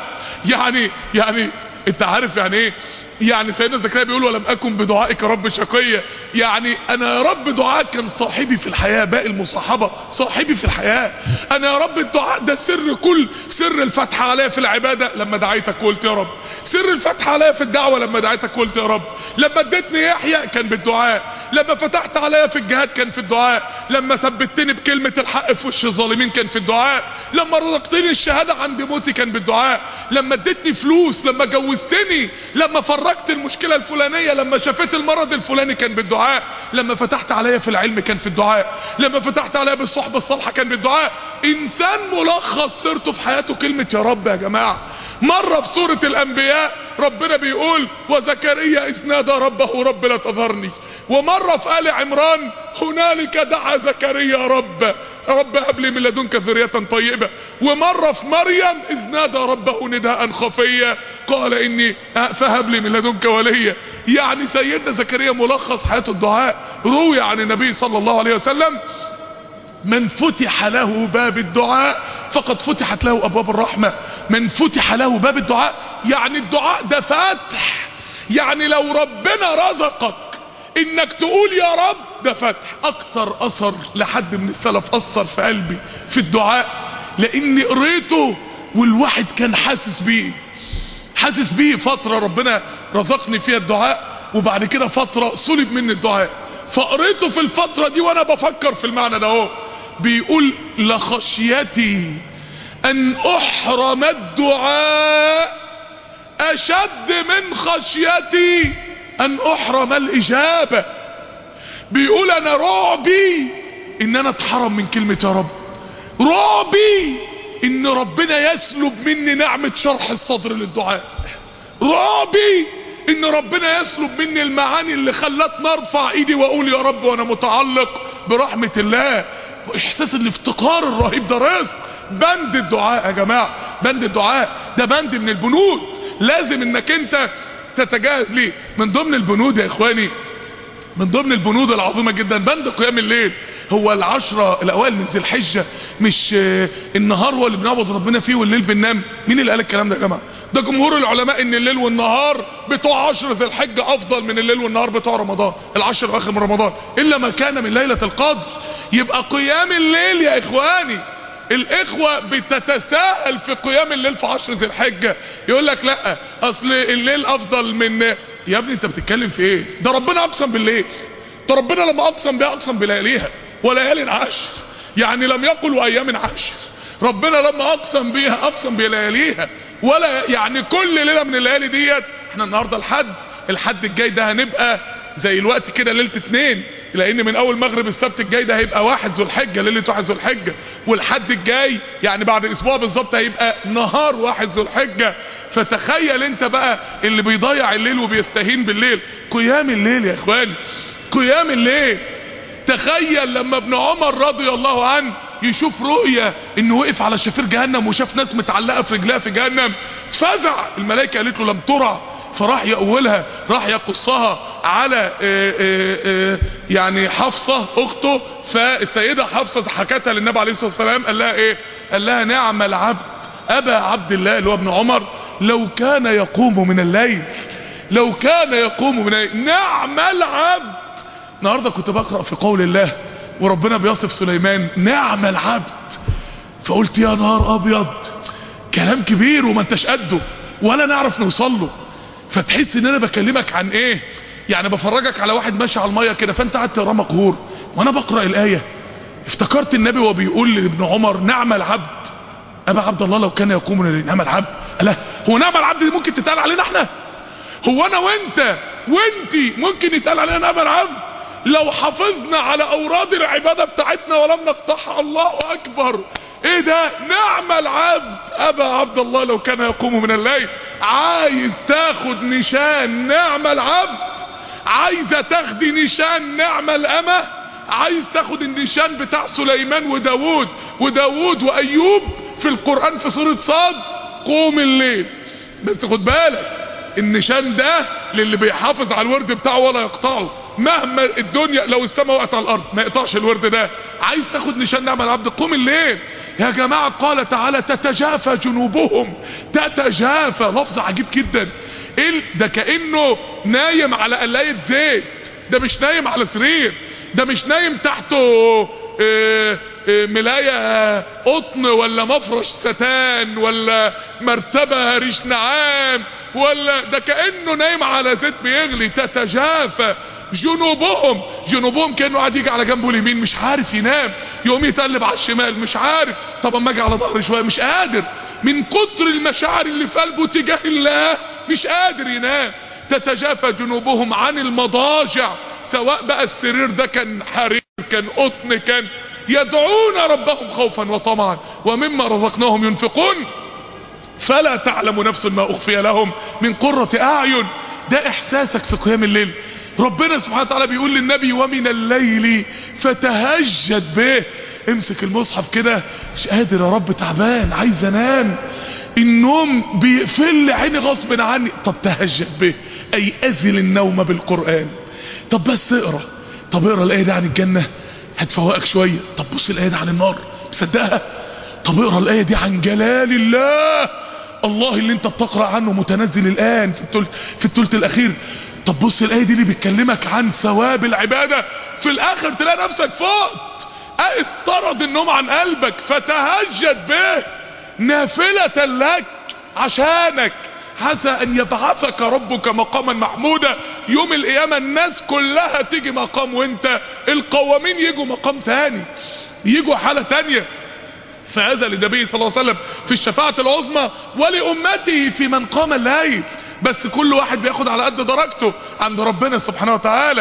يعني انت عارف يعني ايه؟ يعني سيدنا زكريا بيقول ولم اكن بدعائك رب شقيا، يعني انا يا رب دعائك كان صاحبي في الحياة، باقي المصاحبة صاحبي في الحياة. انا يا رب الدعاء ده سر الفتح عليا في العبادة لما دعيتك وقلت يا رب، سر الفتح عليا في الدعوة لما دعيتك وقلت يا رب، لما اديتني يحيى كان بالدعاء، لما فتحت عليا في الجهاد كان في الدعاء، لما ثبتني بكلمة الحق في وش الظالمين كان في الدعاء، لما رزقتني الشهادة عند موتي كان بالدعاء، لما اديتني فلوس، لما جوزتني، لما فرجت المشكلة الفلانية، لما شفيت المرض الفلاني كان بالدعاء، لما فتحت عليا في العلم كان في الدعاء، لما فتحت عليا بالصحبة الصالحة كان بالدعاء. انسان ملخص سيرته في حياته كلمة يا رب يا جماعة. مرة في سورة الانبياء ربنا بيقول وزكريا اذ نادى ربه رب لا تذرني، ومرة في آل عمران هنالك دعا زكريا رب هب لي من لدنك ذرية طيبة، ومرة في مريم اذ نادى ربه نداء خفيا قال اني فهب لي من لدنك وليا. يعني سيدنا زكريا ملخص حياته الدعاء. روي عن النبي صلى الله عليه وسلم من فتح له باب الدعاء فقد فتحت له ابواب الرحمة. من فتح له باب الدعاء يعني الدعاء ده فتح. يعني لو ربنا رزقك انك تقول يا رب ده فتح. اكتر اثر لحد من السلف اثر في قلبي في الدعاء لاني قريته والواحد كان حاسس بيه فترة ربنا رزقني فيها الدعاء، وبعد كده فترة سلب مني الدعاء، فقريته في الفترة دي وانا بفكر في المعنى ده اهو. بيقول لخشيتي ان احرم الدعاء اشد من خشيتي ان احرم الاجابة. بيقول انا رعبي ان انا اتحرم من كلمة يا رب، رعبي ان ربنا يسلب مني نعمة شرح الصدر للدعاء، رعبي ان ربنا يسلب مني المعاني اللي خلتني ارفع ايدي واقول يا رب وانا متعلق برحمة الله. احساس الافتقار الرهيب ده رزق. بند الدعاء يا جماعة، بند الدعاء ده بند من البنود لازم انك انت تتجهز ليه. من ضمن البنود يا اخواني، من ضمن البنود العظيمة جدا بند قيام الليل. هو العشرة الاوائل من ذي الحجة مش النهار هو اللي بنعبد ربنا فيه والليل بننام؟ مين اللي قال الكلام ده يا جماعة؟ ده جمهور العلماء ان الليل والنهار بتوع 10 ذي الحجة افضل من الليل والنهار بتوع رمضان، العشر اخر من رمضان، الا ما كان من ليلة القدر. يبقى قيام الليل يا اخواني، الاخوة بتتساهل في قيام الليل في 10 ذي الحجة، يقول لك لا اصل الليل افضل من. يا ابني انت بتتكلم في ايه؟ ده ربنا اقسم بالليل، ده ربنا لما اقسم بها اقسم بلياليها وليال عشر، يعني لم يقل وايام عشر، ربنا لما اقسم بيها اقسم بلياليها، ولا يعني كل ليلة من الليالي ديت. احنا النهاردة الحد الجاي ده هنبقى زي الوقت كده ليلة 2، لان من اول مغرب السبت الجاي ده هيبقى 1 ذو الحجة، ليلة 1 ذو الحجة، والحد الجاي يعني بعد اسبوع بالظبط هيبقى نهار 1 ذو الحجة. فتخيل انت بقى اللي بيضيع الليل وبيستهين بالليل. قيام الليل يا اخواني، قيام الليل. تخيل لما ابن عمر رضي الله عنه يشوف رؤية انه وقف على شفير جهنم وشاف ناس متعلقة في رجلها في جهنم، اتفزع. الملائكة قالت له لم ترى، فراح يقولها، راح يقصها على يعني حفصة اخته. فالسيدة حفصة حكتها للنبي عليه الصلاة والسلام، قال لها ايه؟ قال لها نعم العبد ابا عبد الله اللي هو ابن عمر لو كان يقوم من الليل، لو كان يقوم من الليل، نعم العبد. النهاردة كنت بقرأ في قول الله وربنا بيصف سليمان نعم العبد، فقلت يا نهار ابيض، كلام كبير وما انتش قده ولا نعرف نوصل له. فتحس ان انا بكلمك عن ايه؟ يعني بفرجك على واحد ماشي على المية كده، فانت قعدت تقرا مقهور، وانا بقرأ الآية افتكرت النبي وبيقول لابن عمر نعم العبد ابا عبد الله لو كان يقوم من الليل. نعم العبد، لا هو نعم العبد دي ممكن تتقال علينا احنا؟ هو انا وانتي ممكن يتقال علينا نعم العبد لو حافظنا على اوراد العبادة بتاعتنا ولم نقطعها؟ الله اكبر، ايه ده؟ نعم العبد ابا عبد الله لو كان يقوم من الليل. عايز تاخد نشان نعم العبد؟ عايزة تاخدي نشان نعم الامة؟ عايز تاخد النشان بتاع سليمان وداود وايوب في القرآن في سورة صاد؟ قوم الليل. بس خد بالك النشان ده للي بيحافظ على الورد بتاعه ولا يقطعه، مهما الدنيا لو السماء وقعت على الارض ما يقطعش الورد ده. عايز تاخد نشان نعم العبد؟ قوم الليل يا جماعة. قال تعالى تتجافى جنوبهم، تتجافى، لفظ عجيب جدا. ايه ده؟ كأنه نايم على قلاية زيت، ده مش نايم على سرير، ده مش نايم تحته ملاية قطن ولا مفرش ستان ولا مرتبة ريش نعام، ولا ده كأنه نايم على زيت بيغلي. تتجافى جنوبهم كأنه قاعد يجي على جنبه اليمين مش عارف ينام، يقوم يتقلب على الشمال مش عارف، طب اما اجي على ظهري شوية مش قادر، من كتر المشاعر اللي في قلبه تجاه الله مش قادر ينام. تتجافى جنوبهم عن المضاجع، سواء بقى السرير ده كان حرير كان قطن كان، يدعون ربهم خوفا وطمعا ومما رزقناهم ينفقون فلا تعلم نفس ما اخفي لهم من قرة اعين. ده احساسك في قيام الليل. ربنا سبحانه وتعالى بيقول للنبي ومن الليل فتهجد به. امسك المصحف كده، مش قادر يا رب، تعبان عايز انام، النوم بيقفل لي عيني غصب عني. طب تهجد به اي ازل النوم بالقرآن. طب بس اقرا، طب اقرا الايه دي عن الجنة هتفوقك شوية، طب بص الايه دي عن النار مصدقها، طب اقرا الايه دي عن جلال الله اللي انت بتقرأ عنه متنزل الان في الثلث الاخير، طب بص الايه دي اللي بتكلمك عن ثواب العبادة، في الاخر تلاقي نفسك فقت، اطرد النوم عن قلبك. فتهجد به نافلة لك عشانك، عسى ان يبعثك ربك مقاما محمودا. يوم القيامة الناس كلها تيجي مقام، وانت القوامين يجوا مقام تاني، يجوا حالة تانية. فهذا للنبي صلى الله عليه وسلم في الشفاعة العظمى ولأمته في من قام الليل، بس كل واحد بياخد على قد درجته عند ربنا سبحانه وتعالى.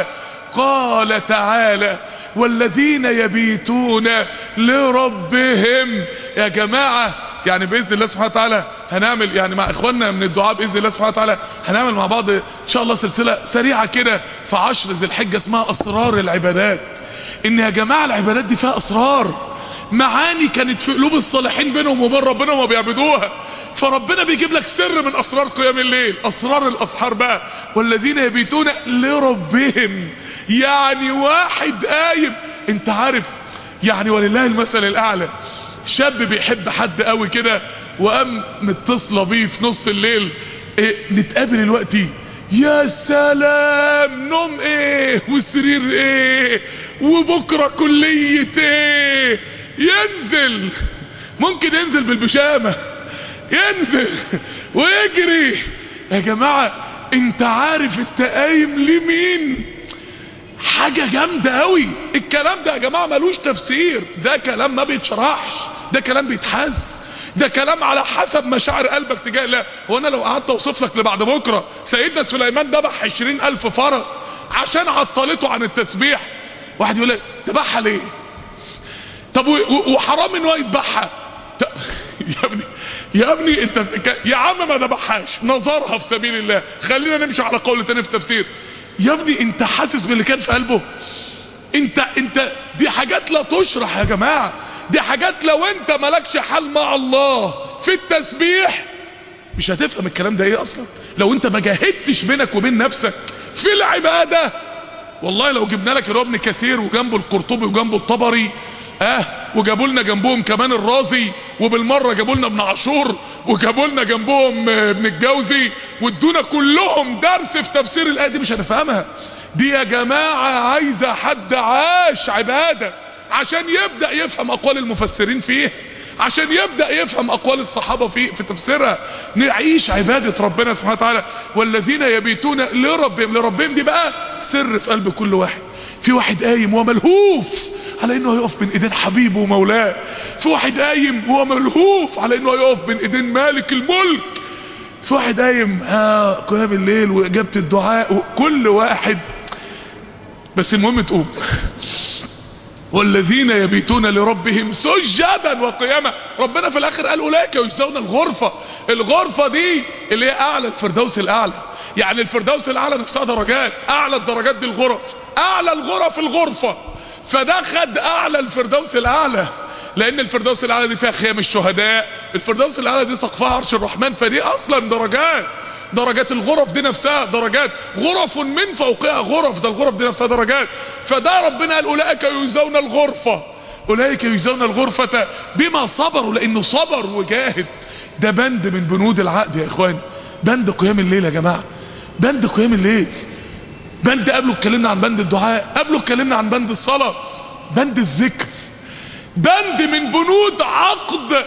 قال تعالى والذين يبيتون لربهم. يا جماعة يعني بإذن الله سبحانه وتعالى هنعمل يعني مع إخواننا من الدعاء بإذن الله سبحانه وتعالى هنعمل مع بعض إن شاء الله سلسلة سريعة كده في 10 ذي الحجة اسمها أسرار العبادات. إن يا جماعة العبادات دي فيها أسرار، معاني كانت في قلوب الصالحين بينهم وبين ربنا وما بيعبدوها، فربنا بيجيب لك سر من أسرار قيام الليل، أسرار الأسحار بقى. والذين يبيتون لربهم، يعني واحد قايم. انت عارف يعني ولله المثل الأعلى، شاب بيحب حد قوي كده وقام متصله بيه في نص الليل، نتقابل دلوقتي، يا سلام، نوم ايه وسرير ايه وبكرة كلية ايه، ينزل، ممكن ينزل بالبيجامه، ينزل ويجري. يا جماعة انت عارف انت قايم لمين؟ حاجة جامدة قوي. الكلام ده يا جماعة ملوش تفسير، ده كلام ما بيتشرحش، ده كلام بيتحس، ده كلام على حسب مشاعر قلبك تجاه الله. هو انا لو قعدت اوصف لك لبعد بكرة سيدنا سليمان ذبح 20,000 فرس عشان عطلته عن التسبيح، واحد يقول لك ذبحها ليه؟ طب وحرام ان هو يذبحها؟ يا ابني انت يا عم ما ذبحهاش، نظرها في سبيل الله، خلينا نمشي على قول تاني في تفسير. يا ابني انت حاسس باللي كان في قلبه؟ انت دي حاجات لا تشرح يا جماعة، دي حاجات لو انت مالكش حال مع الله في التسبيح مش هتفهم الكلام ده ايه اصلا. لو انت ما جاهدتش بينك وبين نفسك في العبادة، والله لو جبنا لك ابن كثير وجنبه القرطبي وجنبه الطبري وجابوا لنا جنبهم كمان الرازي، وبالمره جابوا لنا ابن عاشور، وجابوا لنا جنبهم ابن الجوزي، وادونا كلهم درس في تفسير الايه دي، مش هنفهمها. دي يا جماعه عايزه حد عاش عباده عشان يبدا يفهم اقوال المفسرين فيه، عشان يبدا يفهم اقوال الصحابه في تفسيرها. نعيش عباده ربنا سبحانه وتعالى. والذين يبيتون لربهم، لربهم دي بقى سر في قلب كل واحد. في واحد قايم وملهوف على انه يقف بين ايدين حبيبه ومولاه، في واحد قايم وهو ملهوف على انه يقف بين ايدين مالك الملك، في واحد قايم قيام الليل واجابه الدعاء، كل واحد. بس المهم تقوم. والذين يبيتون لربهم سجدا وقياما. ربنا في الاخر قال اولئك يجزون الغرفة. الغرفة دي اللي هي اعلى الفردوس الاعلى، يعني الفردوس الاعلى نفسها درجات، اعلى الدرجات دي الغرف، اعلى الغرف الغرفة، فده خد اعلى الفردوس الاعلى، لان الفردوس الاعلى دي فيها خيام الشهداء، الفردوس الاعلى دي سقفها عرش الرحمن، فدي اصلا درجات. درجات الغرف دي نفسها درجات، غرف من فوقها غرف، ده الغرف دي نفسها درجات. فده ربنا قال اولئك يجزون الغرفة، اولئك يجزون الغرفة بما صبروا، لانه صبر وجاهد. ده بند من بنود العقد يا اخوان، بند قيام الليل يا جماعة، بند قيام الليل. بند قبله اتكلمنا عن بند الدعاء، قبله اتكلمنا عن بند الصلاة، بند الذكر، بند من بنود عقد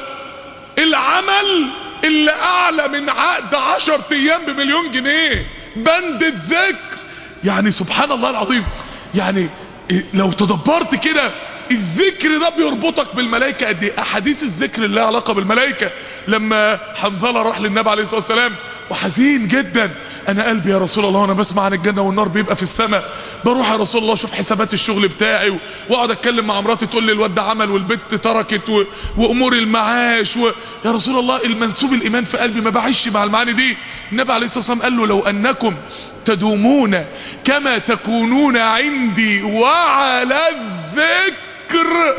العمل اللي اعلى من عقد 10 ايام ب1,000,000 جنيه، بند الذكر. يعني سبحان الله العظيم، يعني لو تدبرت كده الذكر ده بيربطك بالملائكة قد ايه. احاديث الذكر اللي لها علاقة بالملائكة، لما حنظلة راح للنبي عليه الصلاة والسلام وحزين جدا، انا قلبي يا رسول الله وانا بسمع عن الجنة والنار بيبقى في السماء، بروح يا رسول الله اشوف حسابات الشغل بتاعي، واقعد اتكلم مع مراتي تقول لي الواد ده عمل والبت تركت وامور المعاش يا رسول الله المنسوب الايمان في قلبي ما بعيش مع المعاني دي. النبي عليه الصلاة والسلام قال له لو انكم تدومون كما تكونون عندي وعلى الذكر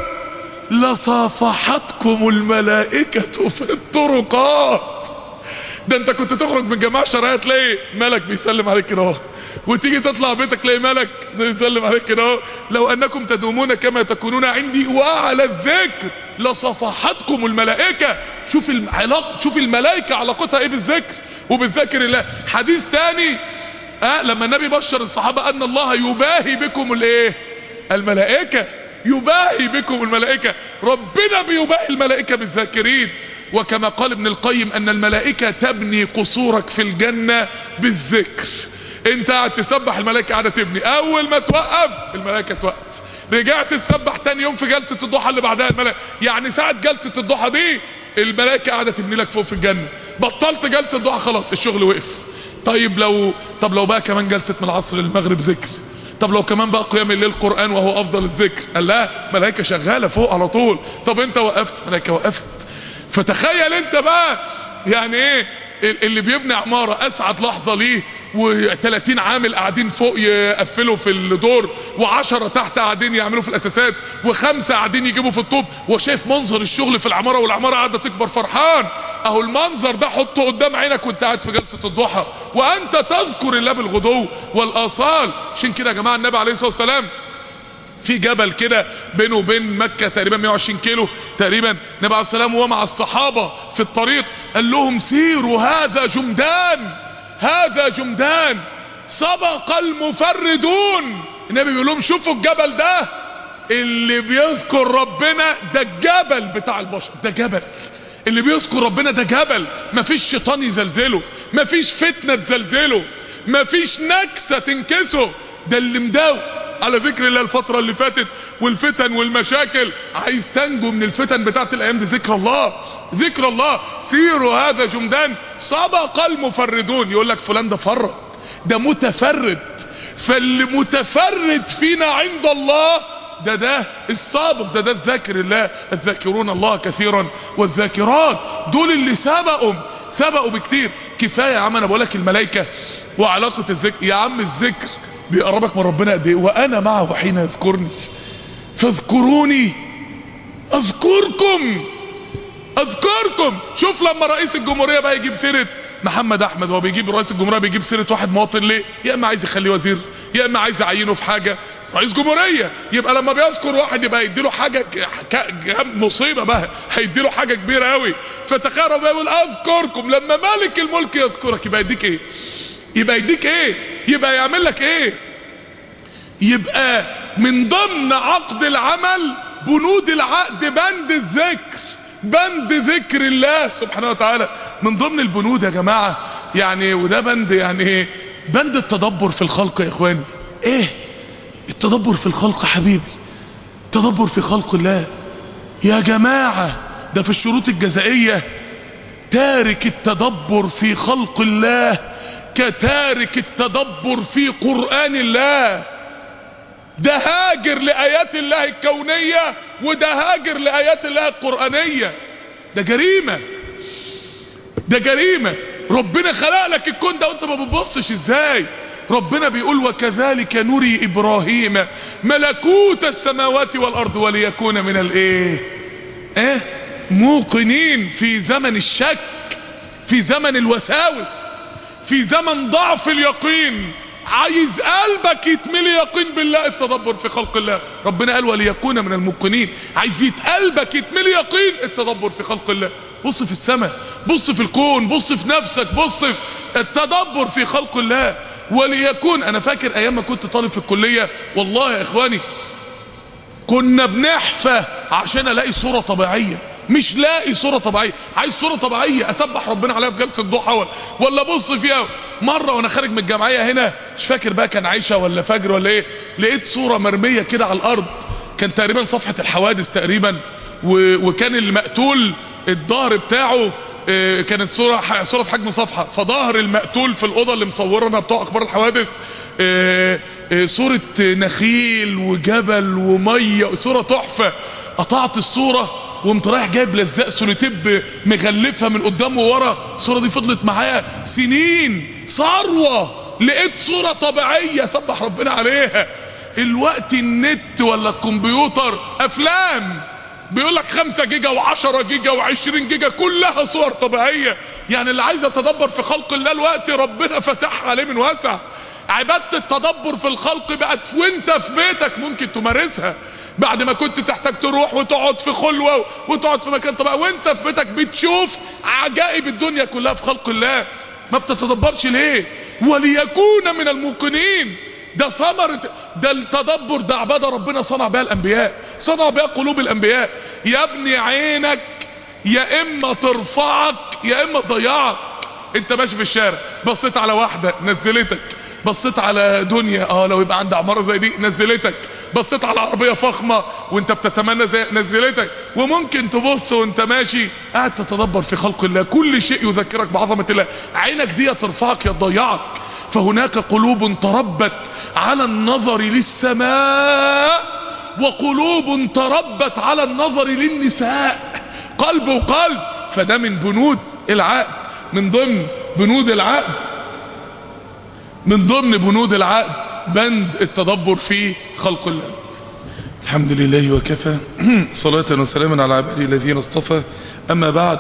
لصافحتكم الملائكة في الطرقات. ده انت كنت تخرج من جماعة شرعية تلاقي ملك بيسلم عليك كده اهو، وتيجي تطلع بيتك تلاقي ملك بيسلم عليك كده اهو. لو انكم تدومون كما تكونون عندي وعلى الذكر لصافحتكم الملائكة. شوف العلاقة، شوف الملائكة علاقتها ايه بالذكر وبالذكر الله. حديث تاني لما النبي بشر الصحابة ان الله يباهي بكم الايه، الملائكة، يباهي بكم الملائكة. ربنا بيباهي الملائكة بالذاكرين. وكما قال ابن القيم ان الملائكة تبني قصورك في الجنة بالذكر. انت قاعد تسبح الملائكة قاعدة تبني، اول ما توقف الملائكة توقف، رجعت تسبح تاني يوم في جلسة الضحى اللي بعدها الملائكة، يعني ساعة جلسة الضحى دي الملائكة قاعدة تبني لك فوق في الجنة. بطلت جلسة الضحى خلاص الشغل وقف. طب لو بقى كمان جلسة من العصر للمغرب ذكر، طب لو كمان بقى قيام الليل قرآن وهو افضل الذكر. قال لا، ملائكة شغالة فوق على طول. طب انت وقفت، ملائكة وقفت. فتخيل انت بقى يعني ايه اللي بيبني عمارة اسعد لحظة ليه و30 عامل قاعدين فوق يقفلوا في الدور، و10 تحت قاعدين يعملوا في الاساسات، و5 قاعدين يجيبوا في الطوب، وشايف منظر الشغل في العمارة والعمارة قاعدة تكبر فرحان. اهو المنظر ده حطه قدام عينك وانت قاعد في جلسة الضحى وانت تذكر الله بالغدو والاصال. عشان كده يا جماعة النبي عليه الصلاة والسلام في جبل كده بينه وبين مكة تقريبا 120 كيلو تقريبا، النبي عليه الصلاة والسلام وهو مع الصحابة في الطريق قال لهم سيروا، هذا جمدان، هذا جمدان سبق المفردون. النبي بيقول لهم شوفوا الجبل ده اللي بيذكر ربنا، ده الجبل بتاع البشر، ده جبل اللي بيذكر ربنا، ده جبل مفيش شيطان يزلزله، مفيش فتنة تزلزله، مفيش نكسة تنكسه. ده اللي مداوم على ذكر الله الفترة اللي فاتت والفتن والمشاكل. عايز تنجو من الفتن بتاعت الايام دي، ذكر الله، ذكر الله. سيروا هذا جمدان سبق المفردون. يقول لك فلان ده فرد، ده متفرد. فاللي متفرد فينا عند الله ده السابق، ده الذاكر الله، الذاكرون الله كثيرا والذاكرات. دول اللي سبقوا بكتير. كفاية يا عم انا بقولك الملائكة وعلاقة الذكر. يا عم الذكر بيقربك من ربنا قد ايه؟ وانا معه حين يذكرني فاذكروني اذكركم. شوف لما رئيس الجمهورية بقى يجيب سيرة محمد احمد، هو بيجيب رئيس الجمهورية بيجيب سيرة واحد مواطن ليه؟ يا اما عايز يخليه وزير، يا اما عايز يعينه في حاجة رئيس جمهورية. يبقى لما بيذكر واحد يبقى يديله حاجة مصيبة بقى، هيديله حاجة كبيرة قوي. فتخيل بيقول اذكركم، لما مالك الملك يذكرك يبقى يديك ايه؟ يبقى يعمل لك ايه؟ يبقى من ضمن عقد العمل بنود العقد بند الذكر، بند ذكر الله سبحانه وتعالى من ضمن البنود يا جماعة. يعني وده بند يعني ايه؟ بند التدبر في الخلق يا اخواني. ايه التدبر في الخلق حبيبي؟ التدبر في خلق الله يا جماعة ده في الشروط الجزائية. تارك التدبر في خلق الله كتارك التدبر في قرآن الله. ده هاجر لآيات الله الكونية وده هاجر لآيات الله القرآنية. ده جريمة. ربنا خلق لك الكون ده وانت ما بتبصش ازاي؟ ربنا بيقول وكذلك نري إبراهيم ملكوت السماوات والأرض وليكون من موقنين في زمن الشك، في زمن الوساوس، في زمن ضعف اليقين. عايز قلبك يتملي يقين بالله، التدبر في خلق الله. ربنا قال وليكون من الموقنين. عايز قلبك يتملي يقين، التدبر في خلق الله. بص في السماء، بص في الكون، بص في نفسك، بص في التدبر في خلق الله. وليكون انا فاكر ايام ما كنت طالب في الكلية والله يا اخواني كنا بنحفى عشان الاقي صورة طبيعية، مش لاقي صورة طبيعية. عايز صورة طبيعية اسبح ربنا عليها في جلسة الضحى ولا بص فيها. مرة وانا خارج من الجمعية هنا مش فاكر بقى كان عيشة ولا فجر ولا ايه، لقيت صورة مرمية كده على الارض، كان تقريبا صفحة الحوادث تقريبا، وكان المقتول الظهر بتاعه كانت صورة في حجم صفحة، فظهر المقتول في الأوضة اللي مصورنا بتوع أخبار الحوادث صورة نخيل وجبل ومية، صورة تحفة. قطعت الصورة وقمت رايح جايب لزق سوليتيب مغلفها من قدام وورا. الصورة دي فضلت معايا سنين، ثروة. لقيت صورة طبيعية سبح ربنا عليها. الوقت النت ولا الكمبيوتر أفلام بيقولك 5 جيجا و10 جيجا و20 جيجا كلها صور طبيعية. يعني اللي عايز يتدبر في خلق الله الوقت ربنا فتح عليه من واسع. عبادة التدبر في الخلق بقت وانت في بيتك ممكن تمارسها، بعد ما كنت تحتاج تروح وتقعد في خلوة وتقعد في مكان طبيعي، وانت في بيتك بتشوف عجائب الدنيا كلها في خلق الله. ما بتتدبرش ليه؟ وليكون من الموقنين. ده ثمرة، ده التدبر، ده عبادة ربنا صنع بها الانبياء، صنع بها قلوب الانبياء. يا ابني عينك يا اما ترفعك يا اما تضيعك. انت ماشي في الشارع بصيت على واحدة نزلتك، بصيت على دنيا لو يبقى عندي عمارة زي دي نزلتك، بصيت على عربية فخمة وانت بتتمنى زي نزلتك. وممكن تبص وانت ماشي قاعد تتدبر في خلق الله، كل شيء يذكرك بعظمة الله، عينك دي ترفعك يا تضيعك. فهناك قلوب تربت على النظر للسماء وقلوب تربت على النظر للنساء، قلب وقلب. فده من بنود العقد، من ضمن بنود العقد، من ضمن بنود العقد بند التدبر في خلق الله. الحمد لله وكفى، صلاة وسلاما على عباده الذين اصطفى. اما بعد،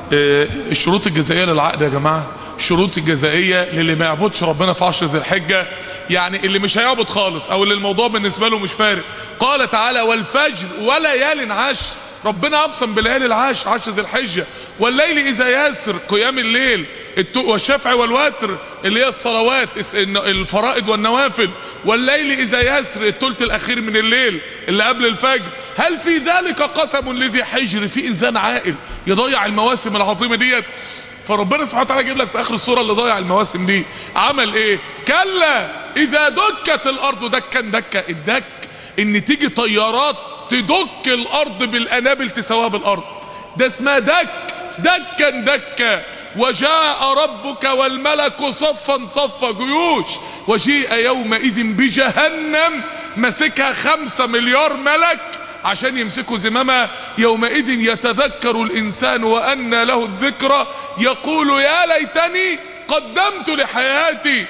الشروط الجزائية للعقد يا جماعة، الشروط الجزائية للي ما يعبدش ربنا في 10 ذي الحجة، يعني اللي مش هيعبد خالص او اللي الموضوع بالنسبة له مش فارق. قال تعالى والفجر وليال عشر، ربنا اقسم بليالي العشر، 10 ذي الحجة. والليل اذا يسر، قيام الليل، والشفع والوتر اللي هي الصلوات الفرائض والنوافل. والليل اذا يسر، الثلث الاخير من الليل اللي قبل الفجر. هل في ذلك قسم لذي حجر؟ في انسان عاقل يضيع المواسم العظيمة ديت؟ فربنا سبحانه وتعالى يجيب لك في اخر السورة اللي ضيع المواسم دي عمل ايه. كلا اذا دكت الارض دكا دكا. الدك ان تيجي طيارات تدك الارض بالانابل تسواها بالارض، ده اسمها دك، دكا دكا. وجاء ربك والملك صفا صفا، جيوش. وجيء يومئذ بجهنم، مسكها 5 مليار ملك عشان يمسكوا زمامها. يومئذ يتذكر الانسان وانى له الذكرى، يقول يا ليتني قدمت لحياتي.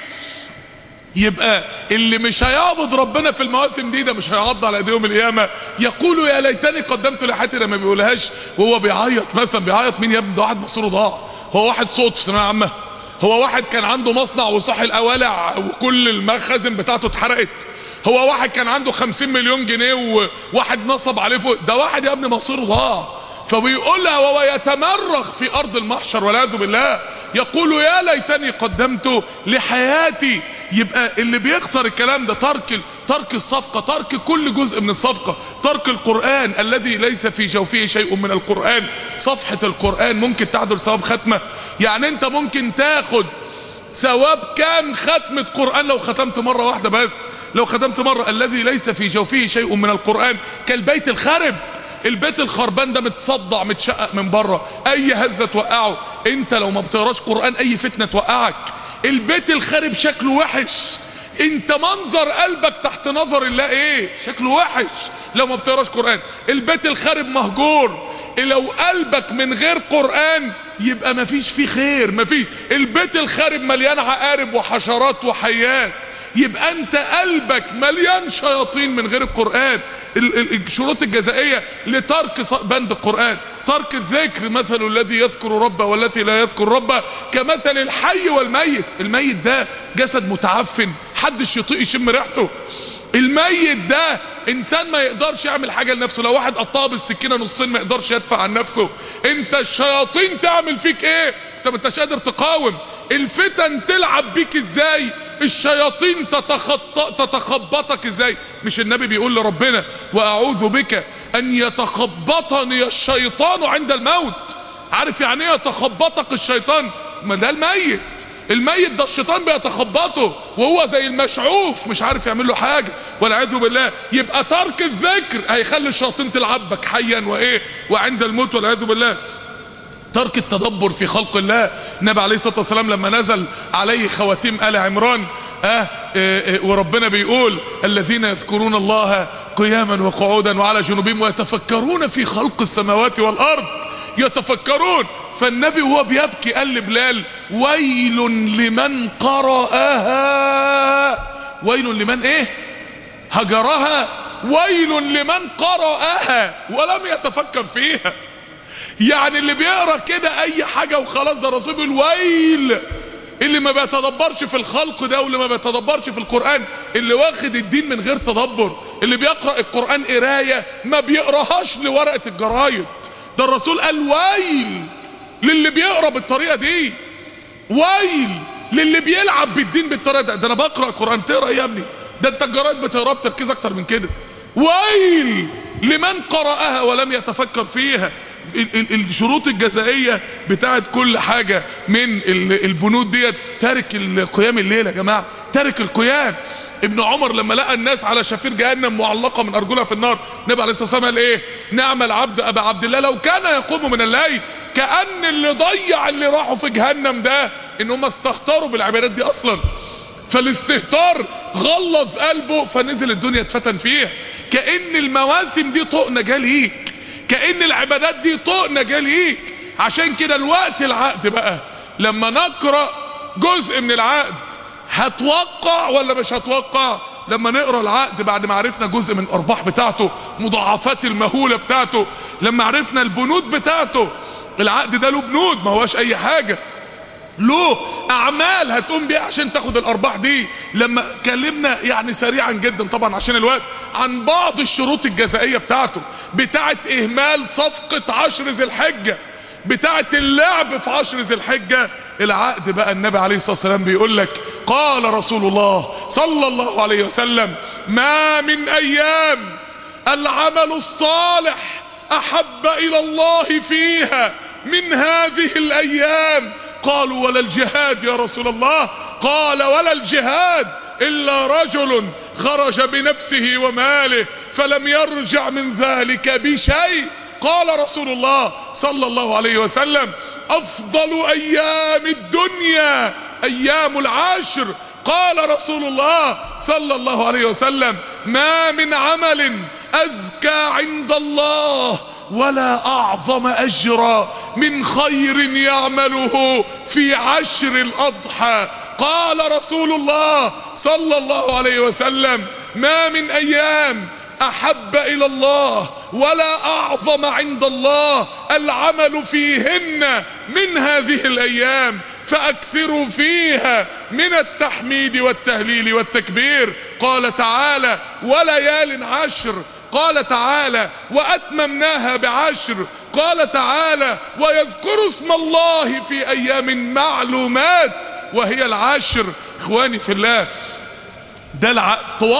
يبقى اللي مش هيعبد ربنا في المواسم دي، ده مش هيعض على ايديهم القيامه. يقول يا ليتني قدمت لحياتي، لما بيقولهاش وهو بيعيط مثلا. بيعيط مين يا ابني؟ ده واحد مصيره ضاع. هو واحد صوت في ثانويه عامه؟ هو واحد كان عنده مصنع وصح الاوالع وكل المخازن بتاعته اتحرقت؟ هو واحد كان عنده 50 مليون جنيه وواحد نصب عليه فوق؟ ده واحد يا ابني مصيره ضاع. فبيقولها وهو يتمرغ في ارض المحشر والعياذ بالله، يقول يا ليتني قدمت لحياتي. يبقى اللي بيخسر الكلام ده ترك الصفقة، ترك كل جزء من الصفقة، ترك القرآن الذي ليس في جوفه شيء من القرآن. صفحة القرآن ممكن تعدل ثواب ختمة، يعني انت ممكن تاخد ثواب كام ختمة قرآن لو ختمت مرة واحدة بس. لو ختمت مرة. الذي ليس في جوفه شيء من القرآن كالبيت الخرب. البيت الخربان ده متصدع متشقق من بره، اي هزة توقعه. انت لو ما بتقراش قرآن اي فتنة توقعك. البيت الخرب شكله وحش، انت منظر قلبك تحت نظر الله ايه؟ شكله وحش لو ما بتقراش قرآن. البيت الخرب مهجور، لو قلبك من غير قرآن يبقى مفيش فيه خير، مفيش. البيت الخرب مليان عقارب وحشرات وحيات، يبقى انت قلبك مليان شياطين من غير القرآن. الشروط الجزائية لترك بند القرآن: ترك الذكر، مثل الذي يذكر ربه والذي لا يذكر ربه كمثل الحي والميت. الميت ده جسد متعفن، حدش يطيق يشم ريحته. الميت ده انسان ما يقدرش يعمل حاجة لنفسه، لو واحد قطعه بالسكينة نصين ما يقدرش يدفع عن نفسه. انت الشياطين تعمل فيك ايه؟ انت ما انتش قادر تقاوم. الفتن تلعب بيك ازاي؟ الشياطين تتخبطك ازاي؟ مش النبي بيقول لربنا واعوذ بك ان يتخبطني الشيطان عند الموت؟ عارف يعني ايه يتخبطك الشيطان؟ ما ده الميت ده الشيطان بيتخبطه وهو زي المشعوف مش عارف يعمل له حاجة والعياذ بالله. يبقى ترك الذكر هيخلي الشياطين تلعبك حيا وايه وعند الموت والعياذ بالله. ترك التدبر في خلق الله. النبي عليه الصلاة والسلام لما نزل عليه خواتيم آل عمران وربنا بيقول الذين يذكرون الله قياما وقعودا وعلى جنوبهم ويتفكرون في خلق السماوات والأرض، يتفكرون. فالنبي وهو بيبكي قال لبلال ويل لمن قرأها. ويل لمن ايه؟ هجرها. ويل لمن قرأها ولم يتفكر فيها. يعني اللي بيقرأ كده اي حاجة وخلاص ده رسول الويل. اللي ما بيتدبرش في الخلق ده واللي ما بيتدبرش في القرآن، اللي واخد الدين من غير تدبر، اللي بيقرأ القرآن قراية ما بيقراهاش لورقة الجرايد. ده الرسول قال ويل للي بيقرأ بالطريقة دي، ويل للي بيلعب بالدين بالطريقة ده انا بقرأ القرآن تقرأ يا ابني؟ ده انت الجرايد بتقرأ بتركيز اكتر من كده. ويل لمن قرأها ولم يتفكر فيها. الشروط الجزائية بتاعت كل حاجة من البنود ديت تارك القيام الليل يا جماعة، تارك القيام. ابن عمر لما لقى الناس على شفير جهنم معلقة من ارجلها في النار، النبي عليه الصلاة والسلام قال ايه؟ نعم العبد ابا عبد الله لو كان يقوم من الليل. كأن اللي ضيع اللي راحوا في جهنم ده ان هم استهتروا بالعبادات دي اصلا، فالاستهتار غلظ قلبه فنزل الدنيا اتفتن فيها. كأن المواسم دي طوق نجاة ليك، كأن العبادات دي طوق نجاة ليك. عشان كده الوقت العقد بقى لما نقرأ جزء من العقد هتوقع ولا مش هتوقع؟ لما نقرأ العقد بعد ما عرفنا جزء من الارباح بتاعته، مضاعفات المهولة بتاعته، لما عرفنا البنود بتاعته. العقد ده له بنود، ما هواش اي حاجة، له اعمال هتقوم بيها عشان تاخد الارباح دي. لما اتكلمنا يعني سريعا جدا طبعا عشان الوقت عن بعض الشروط الجزائية بتاعته، بتاعت اهمال صفقة 10 ذي الحجة، بتاعت اللعب في 10 ذي الحجة. العقد بقى النبي عليه الصلاة والسلام بيقول لك قال رسول الله صلى الله عليه وسلم ما من ايام العمل الصالح احب الى الله فيها من هذه الايام. قالوا ولا الجهاد يا رسول الله؟ قال ولا الجهاد الا رجل خرج بنفسه وماله فلم يرجع من ذلك بشيء. قال رسول الله صلى الله عليه وسلم افضل ايام الدنيا ايام العشر. قال رسول الله صلى الله عليه وسلم ما من عمل ازكى عند الله ولا اعظم اجرا من خير يعمله في 10 الاضحى. قال رسول الله صلى الله عليه وسلم ما من ايام احب الى الله ولا اعظم عند الله العمل فيهن من هذه الايام فاكثروا فيها من التحميد والتهليل والتكبير. قال تعالى وليال عشر. قال تعالى واتممناها ب10. قال تعالى ويذكر اسم الله في ايام معلومات وهي العشر. اخواني في الله ده العقد.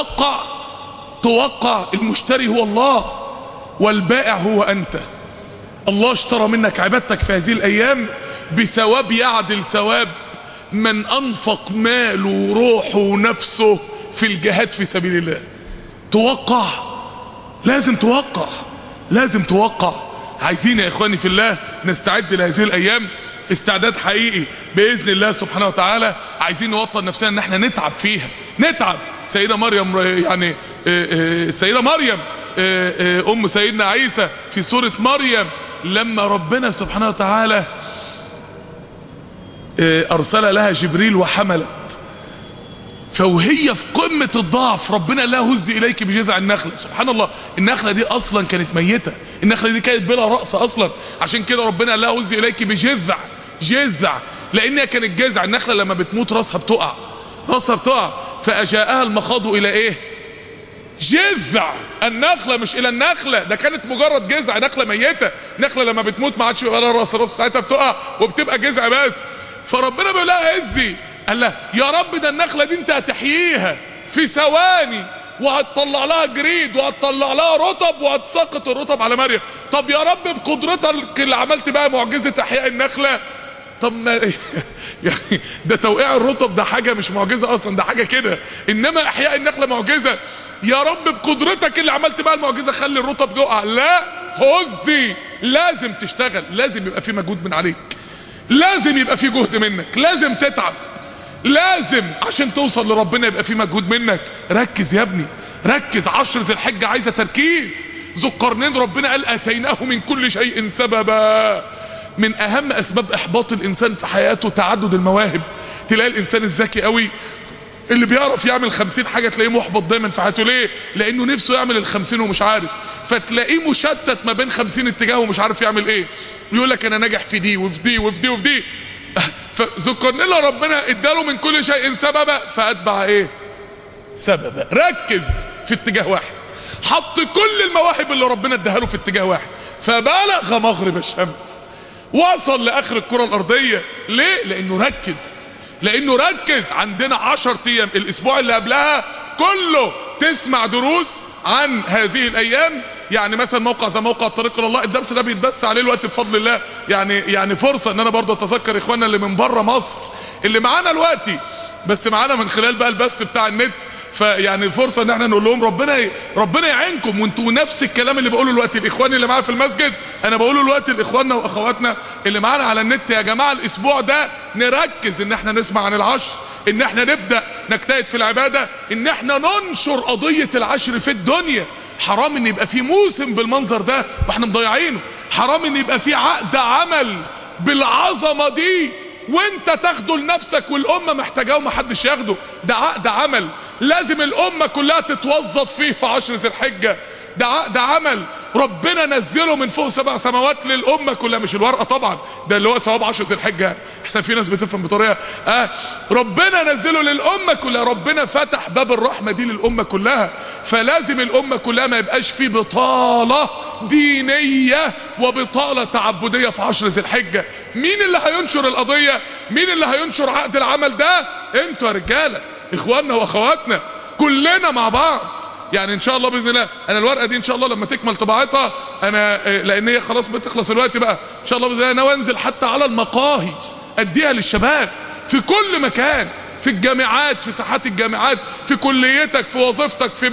توقع المشتري هو الله والبائع هو انت. الله اشترى منك عبادتك في هذه الايام بثواب يعدل ثواب من انفق ماله وروحه ونفسه في الجهاد في سبيل الله. توقع، لازم توقع. عايزين يا اخواني في الله نستعد لهذه الايام استعداد حقيقي باذن الله سبحانه وتعالى. عايزين نوطن نفسنا ان احنا نتعب فيها، نتعب. سيدة مريم يعني السيدة مريم ام سيدنا عيسى في سورة مريم لما ربنا سبحانه وتعالى ارسل لها جبريل وحملت، فوهي في قمة الضعف ربنا لا هزي اليك بجذع النخلة. سبحان الله، النخلة دي اصلا كانت ميتة، النخلة دي كانت بلا رأس اصلا. عشان كده ربنا لا هزي اليك بجذع، لانها كانت جذع. النخلة لما بتموت رأسها بتقع. فاجاءها المخاض الى ايه؟ جذع النخلة، مش الى النخلة. ده كانت مجرد جذع، نخلة ميتة. نخلة لما بتموت ما عادش بيبقى لها راس ساعتها بتقع وبتبقى جذع بس. فربنا بيقول لها هزي، قال لها يا رب ده النخلة دي انت هتحييها في ثواني وهتطلع لها جريد وهتطلع لها رطب وهتسقط الرطب على مريم. طب يا رب بقدرتك اللي عملت بقى معجزة احياء النخلة. طب ما يعني ده توقيع الرطب ده حاجة مش معجزة اصلا، ده حاجة كده. انما احياء النخلة معجزة. يا رب بقدرتك اللي عملت بقى المعجزة خلي الرطب يقع. لا، هزي. لازم تشتغل، لازم يبقى في مجهود من عليك، لازم يبقى في جهد منك، لازم تتعب، لازم عشان توصل لربنا يبقى في مجهود منك. ركز يا ابني، ركز. 10 ذي الحجة عايزة تركيز. ذو القرنين ربنا قال اتيناه من كل شيء سببا. من اهم اسباب احباط الانسان في حياته تعدد المواهب. تلاقي الانسان الذكي قوي اللي بيعرف يعمل 50 حاجة تلاقيه محبط دايما في حياته. ليه؟ لانه نفسه يعمل ال50 ومش عارف، فتلاقيه مشتت ما بين 50 اتجاه ومش عارف يعمل ايه. يقول لك انا ناجح في دي وفي دي وفي دي وفي دي. فذكرنا له ربنا اداله من كل شيء سببا فاتبع ايه؟ سببا. ركز في اتجاه واحد، حط كل المواهب اللي ربنا اداها له في اتجاه واحد، فبلغ مغرب الشمس، وصل لاخر الكرة الارضية. ليه؟ لانه ركز. عندنا 10 ايام الاسبوع اللي قبلها كله تسمع دروس عن هذه الايام. يعني مثلا موقع زي موقع الطريق الى الله، الدرس ده بيتبث عليه الوقت بفضل الله. يعني فرصة ان انا برضه اتذكر اخواننا اللي من بره مصر اللي معانا دلوقتي، بس معانا من خلال بقى البث بتاع النت. فيعني فرصة ان احنا نقول لهم ربنا يعينكم. وانتوا نفس الكلام اللي بقوله دلوقتي الاخوان اللي معايا في المسجد، انا بقوله دلوقتي لاخواننا واخواتنا اللي معانا على النت. يا جماعة الاسبوع ده نركز ان احنا نسمع عن العشر، ان احنا نبدأ نجتهد في العبادة، ان احنا ننشر قضية العشر في الدنيا. حرام ان يبقى في موسم بالمنظر ده واحنا مضيعينه. حرام ان يبقى في عقد عمل بالعظمة دي وانت تاخده لنفسك والامة محتاجاه ومحدش ياخده. ده عقد عمل لازم الامة كلها تتوظف فيه في عشر ذي الحجة. ده عقد عمل ربنا نزله من فوق 7 سماوات للامة كلها، مش الورقة طبعا، ده اللي هو ثواب عشر ذي الحجة. احسن في ناس بتفهم بطريقة ربنا نزله للامة كلها. ربنا فتح باب الرحمة دي للامة كلها، فلازم الامة كلها ما يبقاش في بطالة دينية وبطالة تعبدية في عشر ذي الحجة. مين اللي هينشر القضية؟ مين اللي هينشر عقد العمل ده؟ انتوا يا رجالة، اخواننا واخواتنا، كلنا مع بعض. يعني ان شاء الله باذن الله انا الورقه دي ان شاء الله لما تكمل طباعتها، انا لان هي خلاص بتخلص الوقت بقى، ان شاء الله باذن الله انا وانزل حتى على المقاهي اديها للشباب في كل مكان، في الجامعات، في ساحات الجامعات، في كليتك، في وظيفتك، في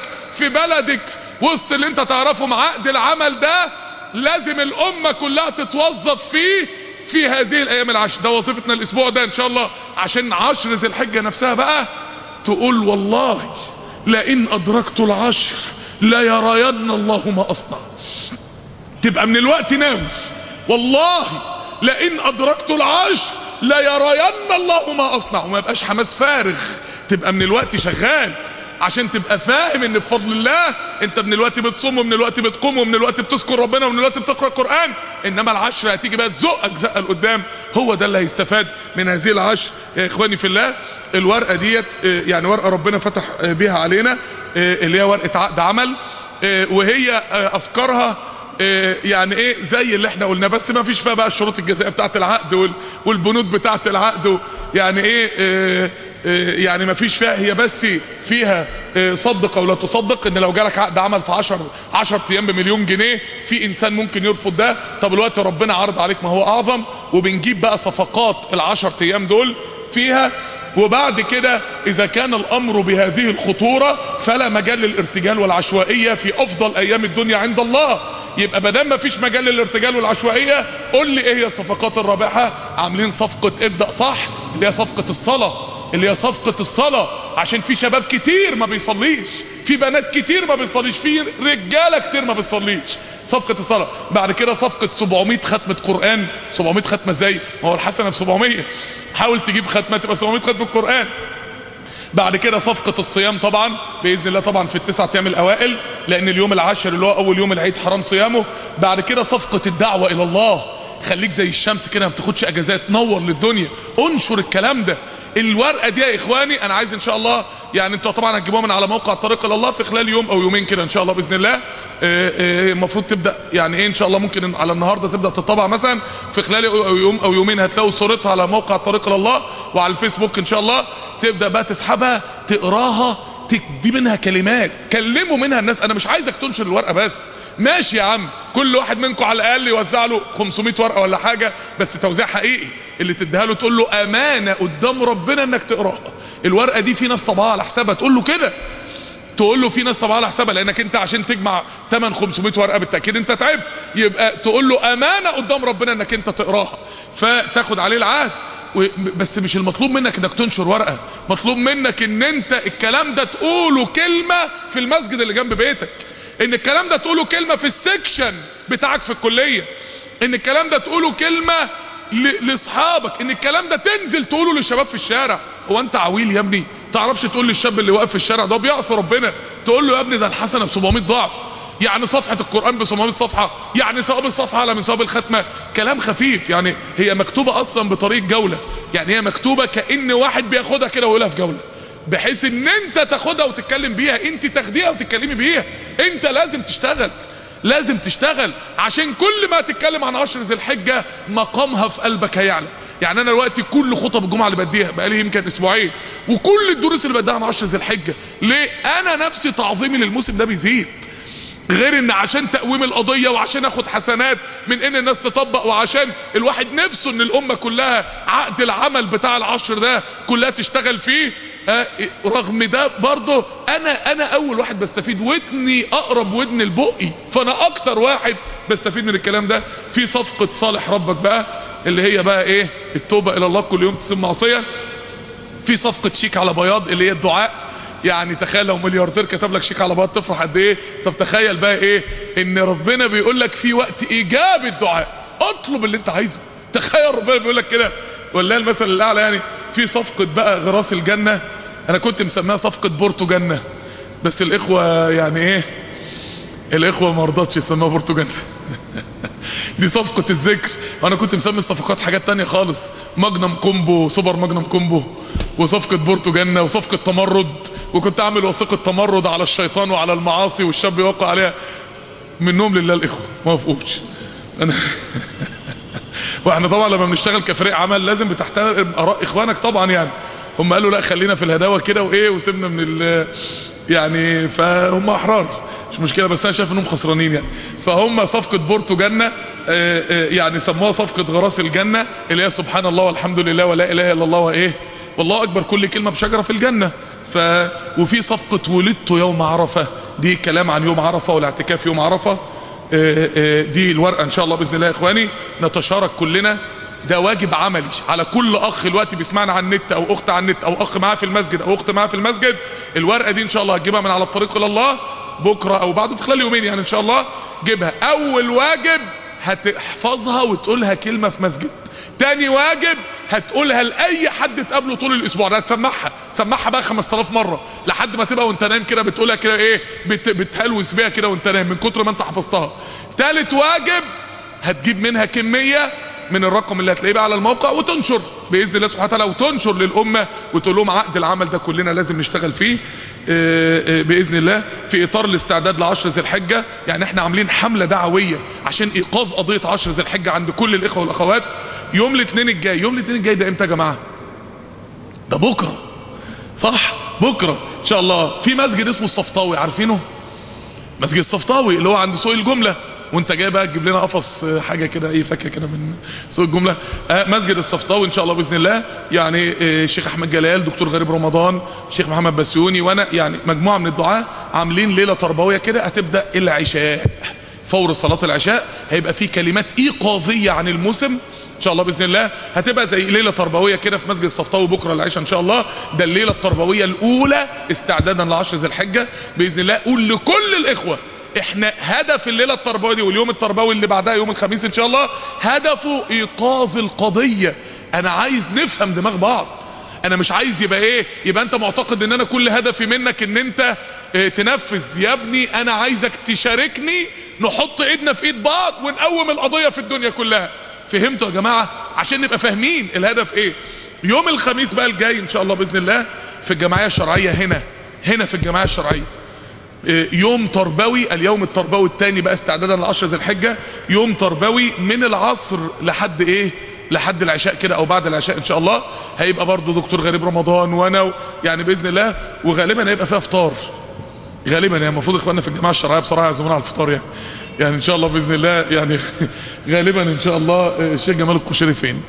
بلدك وسط اللي انت تعرفهم. عقد العمل ده لازم الامه كلها تتوظف فيه في هذه الايام العشر. ده وظيفتنا الاسبوع ده ان شاء الله، عشان عشر ذي الحجه نفسها بقى تقول والله لئن ادركت العشر لا يرين الله ما اصنع. تبقى من الوقت ناوي والله لئن ادركت العشر لا يرين الله ما اصنع، وما يبقاش حماس فارغ. تبقى من الوقت شغال عشان تبقى فاهم ان بفضل الله انت من الوقت بتصوم ومن الوقت بتقوم ومن الوقت بتذكر ربنا ومن الوقت بتقرأ قرآن، انما العشر هتيجي بقى تزقك زقه لقدام. هو ده اللي هيستفاد من هذه العشر يا اخواني في الله. الورقه ديت يعني ورقه ربنا فتح بيها علينا، اللي هي ورقه عقد عمل، وهي افكارها يعني ايه زي اللي احنا قلنا، بس ما فيش فيها بقى الشروط الجزائيه بتاعه العقد والبنود بتاعه العقد. يعني ايه يعني ما فيش فيها، هي بس فيها صدق او لا تصدق. ان لو جالك عقد عمل في 10 ايام بمليون جنيه، في انسان ممكن يرفض ده. طب الوقت ربنا عرض عليك ما هو اعظم، وبنجيب بقى صفقات ال10 ايام دول فيها. وبعد كده اذا كان الامر بهذه الخطورة فلا مجال للارتجال والعشوائية في افضل ايام الدنيا عند الله. يبقى بدل ما فيش مجال للارتجال والعشوائية، قول لي ايه هي الصفقات الرابحة. عاملين صفقة ابدأ صح، اللي هي صفقة الصلاة، عشان في شباب كتير ما بيصليش، في بنات كتير ما بيصليش، في رجالة كتير ما بيصليش. صفقة الصلاة. بعد كده صفقة 700 ختمة قرآن. 700 ختمة ازاي؟ ما هو الحسنة ب700، حاول تجيب ختمة تبقى 700 ختمة قرآن. بعد كده صفقة الصيام طبعا بإذن الله، طبعا في ال9 ايام الاوائل، لان اليوم العاشر اللي هو اول يوم العيد حرام صيامه. بعد كده صفقة الدعوة الى الله، خليك زي الشمس كده ما بتاخدش اجازات، نور للدنيا، انشر الكلام ده. الورقه دي يا اخواني انا عايز ان شاء الله، يعني انتوا طبعا هتجيبوها من على موقع الطريق الى الله في خلال يوم او يومين كده ان شاء الله باذن الله. المفروض تبدا يعني ايه ان شاء الله، ممكن على النهارده تبدا تطبع مثلا، في خلال يوم او يومين هتلاقوا صورتها على موقع الطريق الى الله وعلى الفيسبوك ان شاء الله. تبدا بقى تسحبها تقراها، تدي منها كلمات، كلموا منها الناس. انا مش عايزك تنشر الورقه بس، ماشي يا عم، كل واحد منكم على الاقل يوزع له 500 ورقه ولا حاجه، بس توزيع حقيقي. اللي تديها له تقول له امانه قدام ربنا انك تقراها. الورقه دي في ناس طبعها على حسابها، تقول له كده، تقول له في ناس طبعها على حسابها، لانك انت عشان تجمع 500 ورقه بالتاكيد انت تعبت. يبقى تقول له امانه قدام ربنا انك انت تقراها، فتاخد عليه العهد. بس مش المطلوب منك انك تنشر ورقه، مطلوب منك ان انت الكلام ده تقوله كلمه في المسجد اللي جنب بيتك، ان الكلام ده تقوله كلمة في السكشن بتاعك في الكلية، ان الكلام ده تقوله كلمة لاصحابك، ان الكلام ده تنزل تقوله للشباب في الشارع. هو انت عويل يا ابني تعرفش تقول للشاب اللي واقف في الشارع ده بيعصي ربنا، تقول له يا ابني ده الحسنة ب700 ضعف، يعني صفحة القرآن ب700 صفحة، يعني ثواب الصفحة على من ثواب الختمة. كلام خفيف، يعني هي مكتوبة اصلا بطريقة جولة، يعني هي مكتوبة كأن واحد بياخدها كده ويقولها في جولة، بحيث ان انت تاخدها وتتكلم بيها، انت تاخديها وتتكلمي بيها. انت لازم تشتغل عشان كل ما تتكلم عن عشر ذي الحجة مقامها في قلبك هيعلى. يعني انا دلوقتي كل خطب الجمعه اللي بديها بقالي يمكن اسبوعين، وكل الدروس اللي بديها عن 10 ذي الحجه. ليه؟ انا نفسي تعظيمي للموسم ده بيزيد، غير ان عشان تقويم القضية وعشان اخد حسنات من ان الناس تطبق، وعشان الواحد نفسه ان الامة كلها عقد العمل بتاع العشر ده كلها تشتغل فيه. رغم ده برضه انا اول واحد بستفيد، ودني اقرب ودن لبقي، فانا اكتر واحد بستفيد من الكلام ده. في صفقة صالح ربك بقى اللي هي بقى ايه؟ التوبة الى الله كل يوم تسيب معصية. في صفقة شيك على بياض اللي هي الدعاء. يعني تخيل لو ملياردير كتب لك شيك على بياض تفرح قد ايه؟ طب تخيل بقى ايه؟ ان ربنا بيقول لك في وقت اجابة الدعاء اطلب اللي انت عايزه. تخيل ربنا بيقول لك كده، والله المثل الاعلى. يعني في صفقة بقى غراس الجنة، انا كنت مسميها صفقة بورتو جنة، بس الاخوة يعني ايه، الاخوة ما رضتش يسموها بورتو جنة. دي صفقة الذكر، وانا كنت مسمي الصفقات حاجات تانية خالص، ماجنم كومبو، سوبر ماجنم كومبو، وصفقة بورتو جنة، وصفقة تمرد، وكنت اعمل وثيقة تمرد على الشيطان وعلى المعاصي والشاب يوقع عليها. منهم لله الاخوة ما وافقوش. واحنا طبعا لما بنشتغل كفريق عمل لازم بتحترم اراء اخوانك طبعا. يعني هم قالوا لا خلينا في الهداوة كده وايه، وسيبنا من يعني فهم احرار مش مشكلة، بس انا شايف انهم خسرانين يعني. فهم صفقة بورتو جنة يعني سموها صفقة غراس الجنة، اللي هي سبحان الله والحمد لله ولا اله الا الله وايه والله اكبر، كل كلمة بشجرة في الجنة. وفي صفقة ولدت يوم عرفة، دي كلام عن يوم عرفة والاعتكاف يوم عرفة. دي الورقة ان شاء الله باذن الله يا اخواني نتشارك كلنا. ده واجب عملي على كل اخ دلوقتي بيسمعنا على النت، او اخت على النت، او اخ معاه في المسجد، او اخت معاه في المسجد. الورقة دي ان شاء الله هتجيبها من على الطريق الى الله بكرة او بعده في خلال يومين يعني ان شاء الله. جيبها. اول واجب هتحفظها وتقولها كلمة في مسجد. تاني واجب هتقولها لأي حد تقابله طول الاسبوع، ده هتسمعها، سمعها بقى 5000 مرة لحد ما تبقى وانت نايم كده بتقولها كده ايه، بتهلوس بيها كده وانت نايم من كتر ما انت حفظتها. تالت واجب هتجيب منها كمية من الرقم اللي هتلاقيه بقى على الموقع وتنشر باذن الله سبحانه وتعالى، وتنشر للامه وتقول لهم عقد العمل ده كلنا لازم نشتغل فيه باذن الله في اطار الاستعداد لعشر ذي الحجه. يعني احنا عاملين حمله دعويه عشان ايقاظ قضيه عشر ذي الحجه عند كل الاخوه والاخوات. يوم الاثنين الجاي، يوم الاثنين الجاي ده امتى يا جماعه؟ ده بكره صح؟ بكره ان شاء الله في مسجد اسمه الصفطاوي، عارفينه؟ مسجد الصفطاوي اللي هو عند سوق الجمله، وانت جاي بقى تجيب لنا قفص حاجه كده ايه فكه كده من سوق الجمله. مسجد الصفطاوي ان شاء الله باذن الله. يعني الشيخ احمد جلال، دكتور غريب رمضان، الشيخ محمد بسيوني، وانا يعني مجموعه من الدعاه عاملين ليله تربويه كده هتبدا العشاء، فور صلاه العشاء هيبقى في كلمات ايقاظيه عن الموسم ان شاء الله باذن الله. هتبقى زي ليله تربويه كده في مسجد الصفطاوي بكره العشاء ان شاء الله. ده الليله التربويه الاولى استعدادا لعشر ذي الحجه باذن الله. قول لكل الاخوه احنا هدف الليله التربويه دي واليوم التربوي اللي بعدها يوم الخميس ان شاء الله هدفه ايقاظ القضيه. انا عايز نفهم دماغ بعض، انا مش عايز يبقى ايه، يبقى انت معتقد ان انا كل هدفي منك ان انت تنفذ. يا ابني انا عايزك تشاركني، نحط ايدنا في ايد بعض ونقوم القضيه في الدنيا كلها. فهمتوا يا جماعه؟ عشان نبقى فاهمين الهدف ايه. يوم الخميس بقى الجاي ان شاء الله باذن الله في الجمعيه الشرعيه هنا في الجمعيه الشرعيه يوم تربوي، اليوم التربوي الثاني بقى استعدادا لعشر ذي الحجه. يوم تربوي من العصر لحد ايه، لحد العشاء كده او بعد العشاء ان شاء الله. هيبقى برضو دكتور غريب رمضان وانا يعني باذن الله، وغالبا هيبقى فيها افطار غالبا. يعني المفروض اخواننا في الجماعه الشرعيه بصراحه يعزمونا على الفطار يعني ان شاء الله باذن الله. يعني غالبا ان شاء الله الشيخ جمال القشيري فين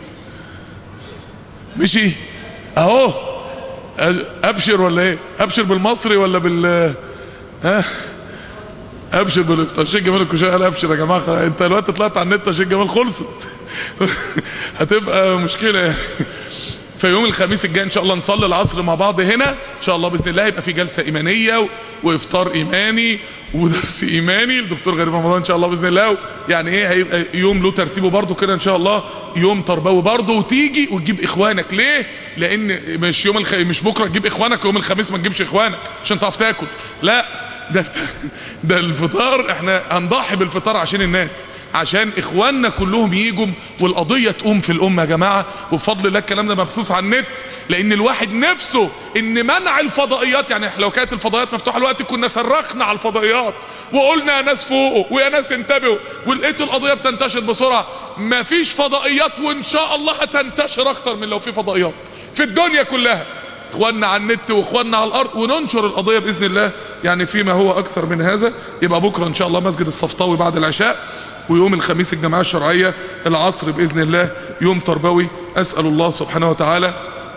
مشي اهو، ابشر ولا ايه، ابشر بالمصري ولا بال ابشر بالافطار. الشيخ جمال الكشري قال ابشر يا جماعه، انت دلوقتي طلعت على النت يا شيخ جمال خلصت. هتبقى مشكله يعني. في يوم الخميس الجاي ان شاء الله نصلي العصر مع بعض هنا ان شاء الله باذن الله. يبقى في جلسه ايمانيه وافطار ايماني ودرس ايماني الدكتور غريب رمضان ان شاء الله باذن الله. يعني ايه، هيبقى يوم له ترتيبه برضو كده ان شاء الله، يوم تربوي برضو. وتيجي وتجيب اخوانك. ليه؟ لان مش يوم مش بكره تجيب اخوانك ويوم الخميس ما تجيبش اخوانك عشان تعرف تاكل، لا ده الفطار احنا هنضحي بالفطار عشان الناس. عشان اخواننا كلهم يجوا والقضية تقوم في الامة يا جماعة. وبفضل الله الكلام ده مبثوث على النت، لان الواحد نفسه ان منع الفضائيات، يعني لو كانت الفضائيات مفتوحة الوقت كنا صرخنا على الفضائيات وقلنا يا ناس فوقوا ويا ناس انتبهوا، ولقيتوا القضية بتنتشر بسرعة. مفيش فضائيات، وان شاء الله هتنتشر اكتر من لو في فضائيات في الدنيا كلها. اخواننا على النت واخواننا على الارض، وننشر القضية باذن الله يعني فيما هو اكثر من هذا. يبقى بكرة ان شاء الله مسجد الصفطاوي بعد العشاء، ويوم الخميس الجماعة الشرعية العصر بإذن الله يوم تربوي. أسأل الله سبحانه وتعالى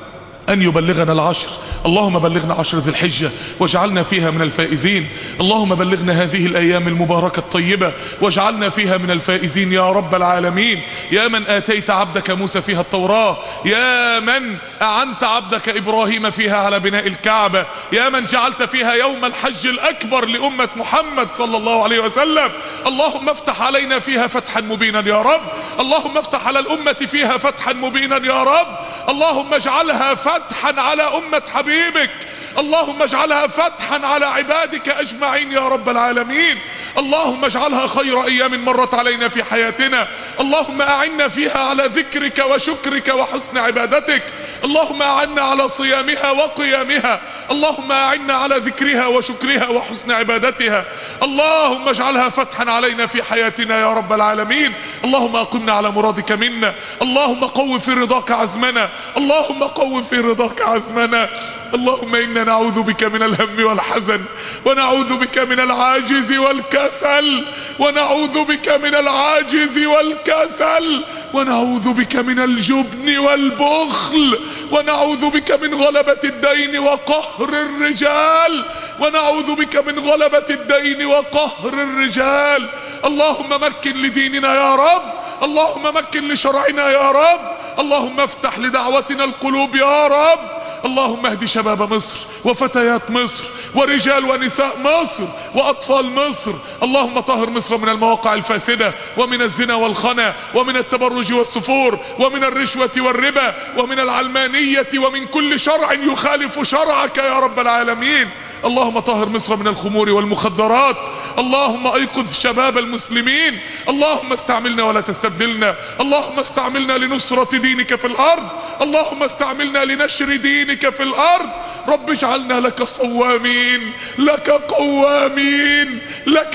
أن يبلغنا العشر. اللهم بلغنا عشر ذي الحجة واجعلنا فيها من الفائزين. اللهم بلغنا هذه الأيام المباركة الطيبة واجعلنا فيها من الفائزين يا رب العالمين. يا من آتيت عبدك موسى فيها التوراة، يا من أعنت عبدك إبراهيم فيها على بناء الكعبة، يا من جعلت فيها يوم الحج الأكبر لأمة محمد صلى الله عليه وسلم. اللهم افتح علينا فيها فتحا مبينا يا رب. اللهم افتح على الأمة فيها فتحا مبينا يا رب. اللهم اجعلها فتحا على أمة حبيبك. اللهم اجعلها فتحا على عبادك أجمعين يا رب العالمين. اللهم اجعلها خير أيام مرت علينا في حياتنا. اللهم أعنا فيها على ذكرك وشكرك وحسن عبادتك. اللهم أعنا على صيامها وقيامها. اللهم أعنا على ذكرها وشكرها وحسن عبادتها. اللهم اجعلها فتحا علينا في حياتنا يا رب العالمين. اللهم أقمنا على مرادك منا. اللهم قو في رضاك عزمنا. اللهم قو في رضاك عزمنا. اللهم إنا نعوذ بك من الهم والحزن، ونعوذ بك من العاجز والكسل، ونعوذ بك من العاجز والكسل، ونعوذ بك من الجبن والبخل، ونعوذ بك من غلبة الدين وقهر الرجال، ونعوذ بك من غلبة الدين وقهر الرجال. اللهم مكن لديننا يا رب. اللهم مكن لشرعنا يا رب. اللهم افتح لدعوتنا القلوب يا رب. اللهم اهد شباب مصر وفتيات مصر ورجال ونساء مصر وأطفال مصر. اللهم طهر مصر من المواقع الفاسدة ومن الزنا والخنا ومن التبرج والسفور ومن الرشوة والربا ومن العلمانية ومن كل شرع يخالف شرعك يا رب العالمين. اللهم طهر مصر من الخمور والمخدرات. اللهم ايقظ شباب المسلمين. اللهم استعملنا ولا تستبدلنا. اللهم استعملنا لنصرة دينك في الارض. اللهم استعملنا لنشر دينك في الارض. رب اجعلنا لك صوامين، لك قوامين، لك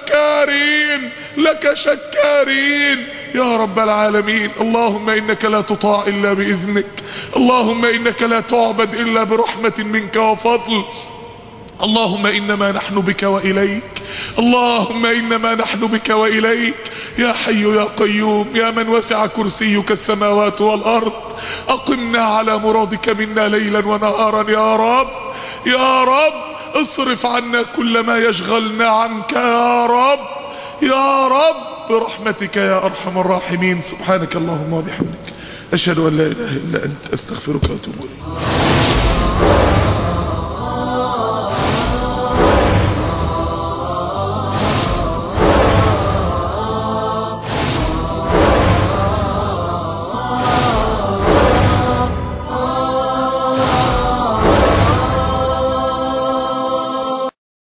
ذكارين، لك شكارين يا رب العالمين. اللهم انك لا تطاع الا باذنك. اللهم انك لا تعبد الا برحمة منك وفضل. اللهم إنما نحن بك وإليك. اللهم إنما نحن بك وإليك يا حي يا قيوم يا من وسع كرسيك السماوات والأرض. أقمنا على مرادك منا ليلا ونهارا يا رب. يا رب اصرف عنا كل ما يشغلنا عنك يا رب. يا رب برحمتك يا أرحم الراحمين. سبحانك اللهم وبحمدك أشهد أن لا إله إلا أنت أستغفرك وأتوب إليك.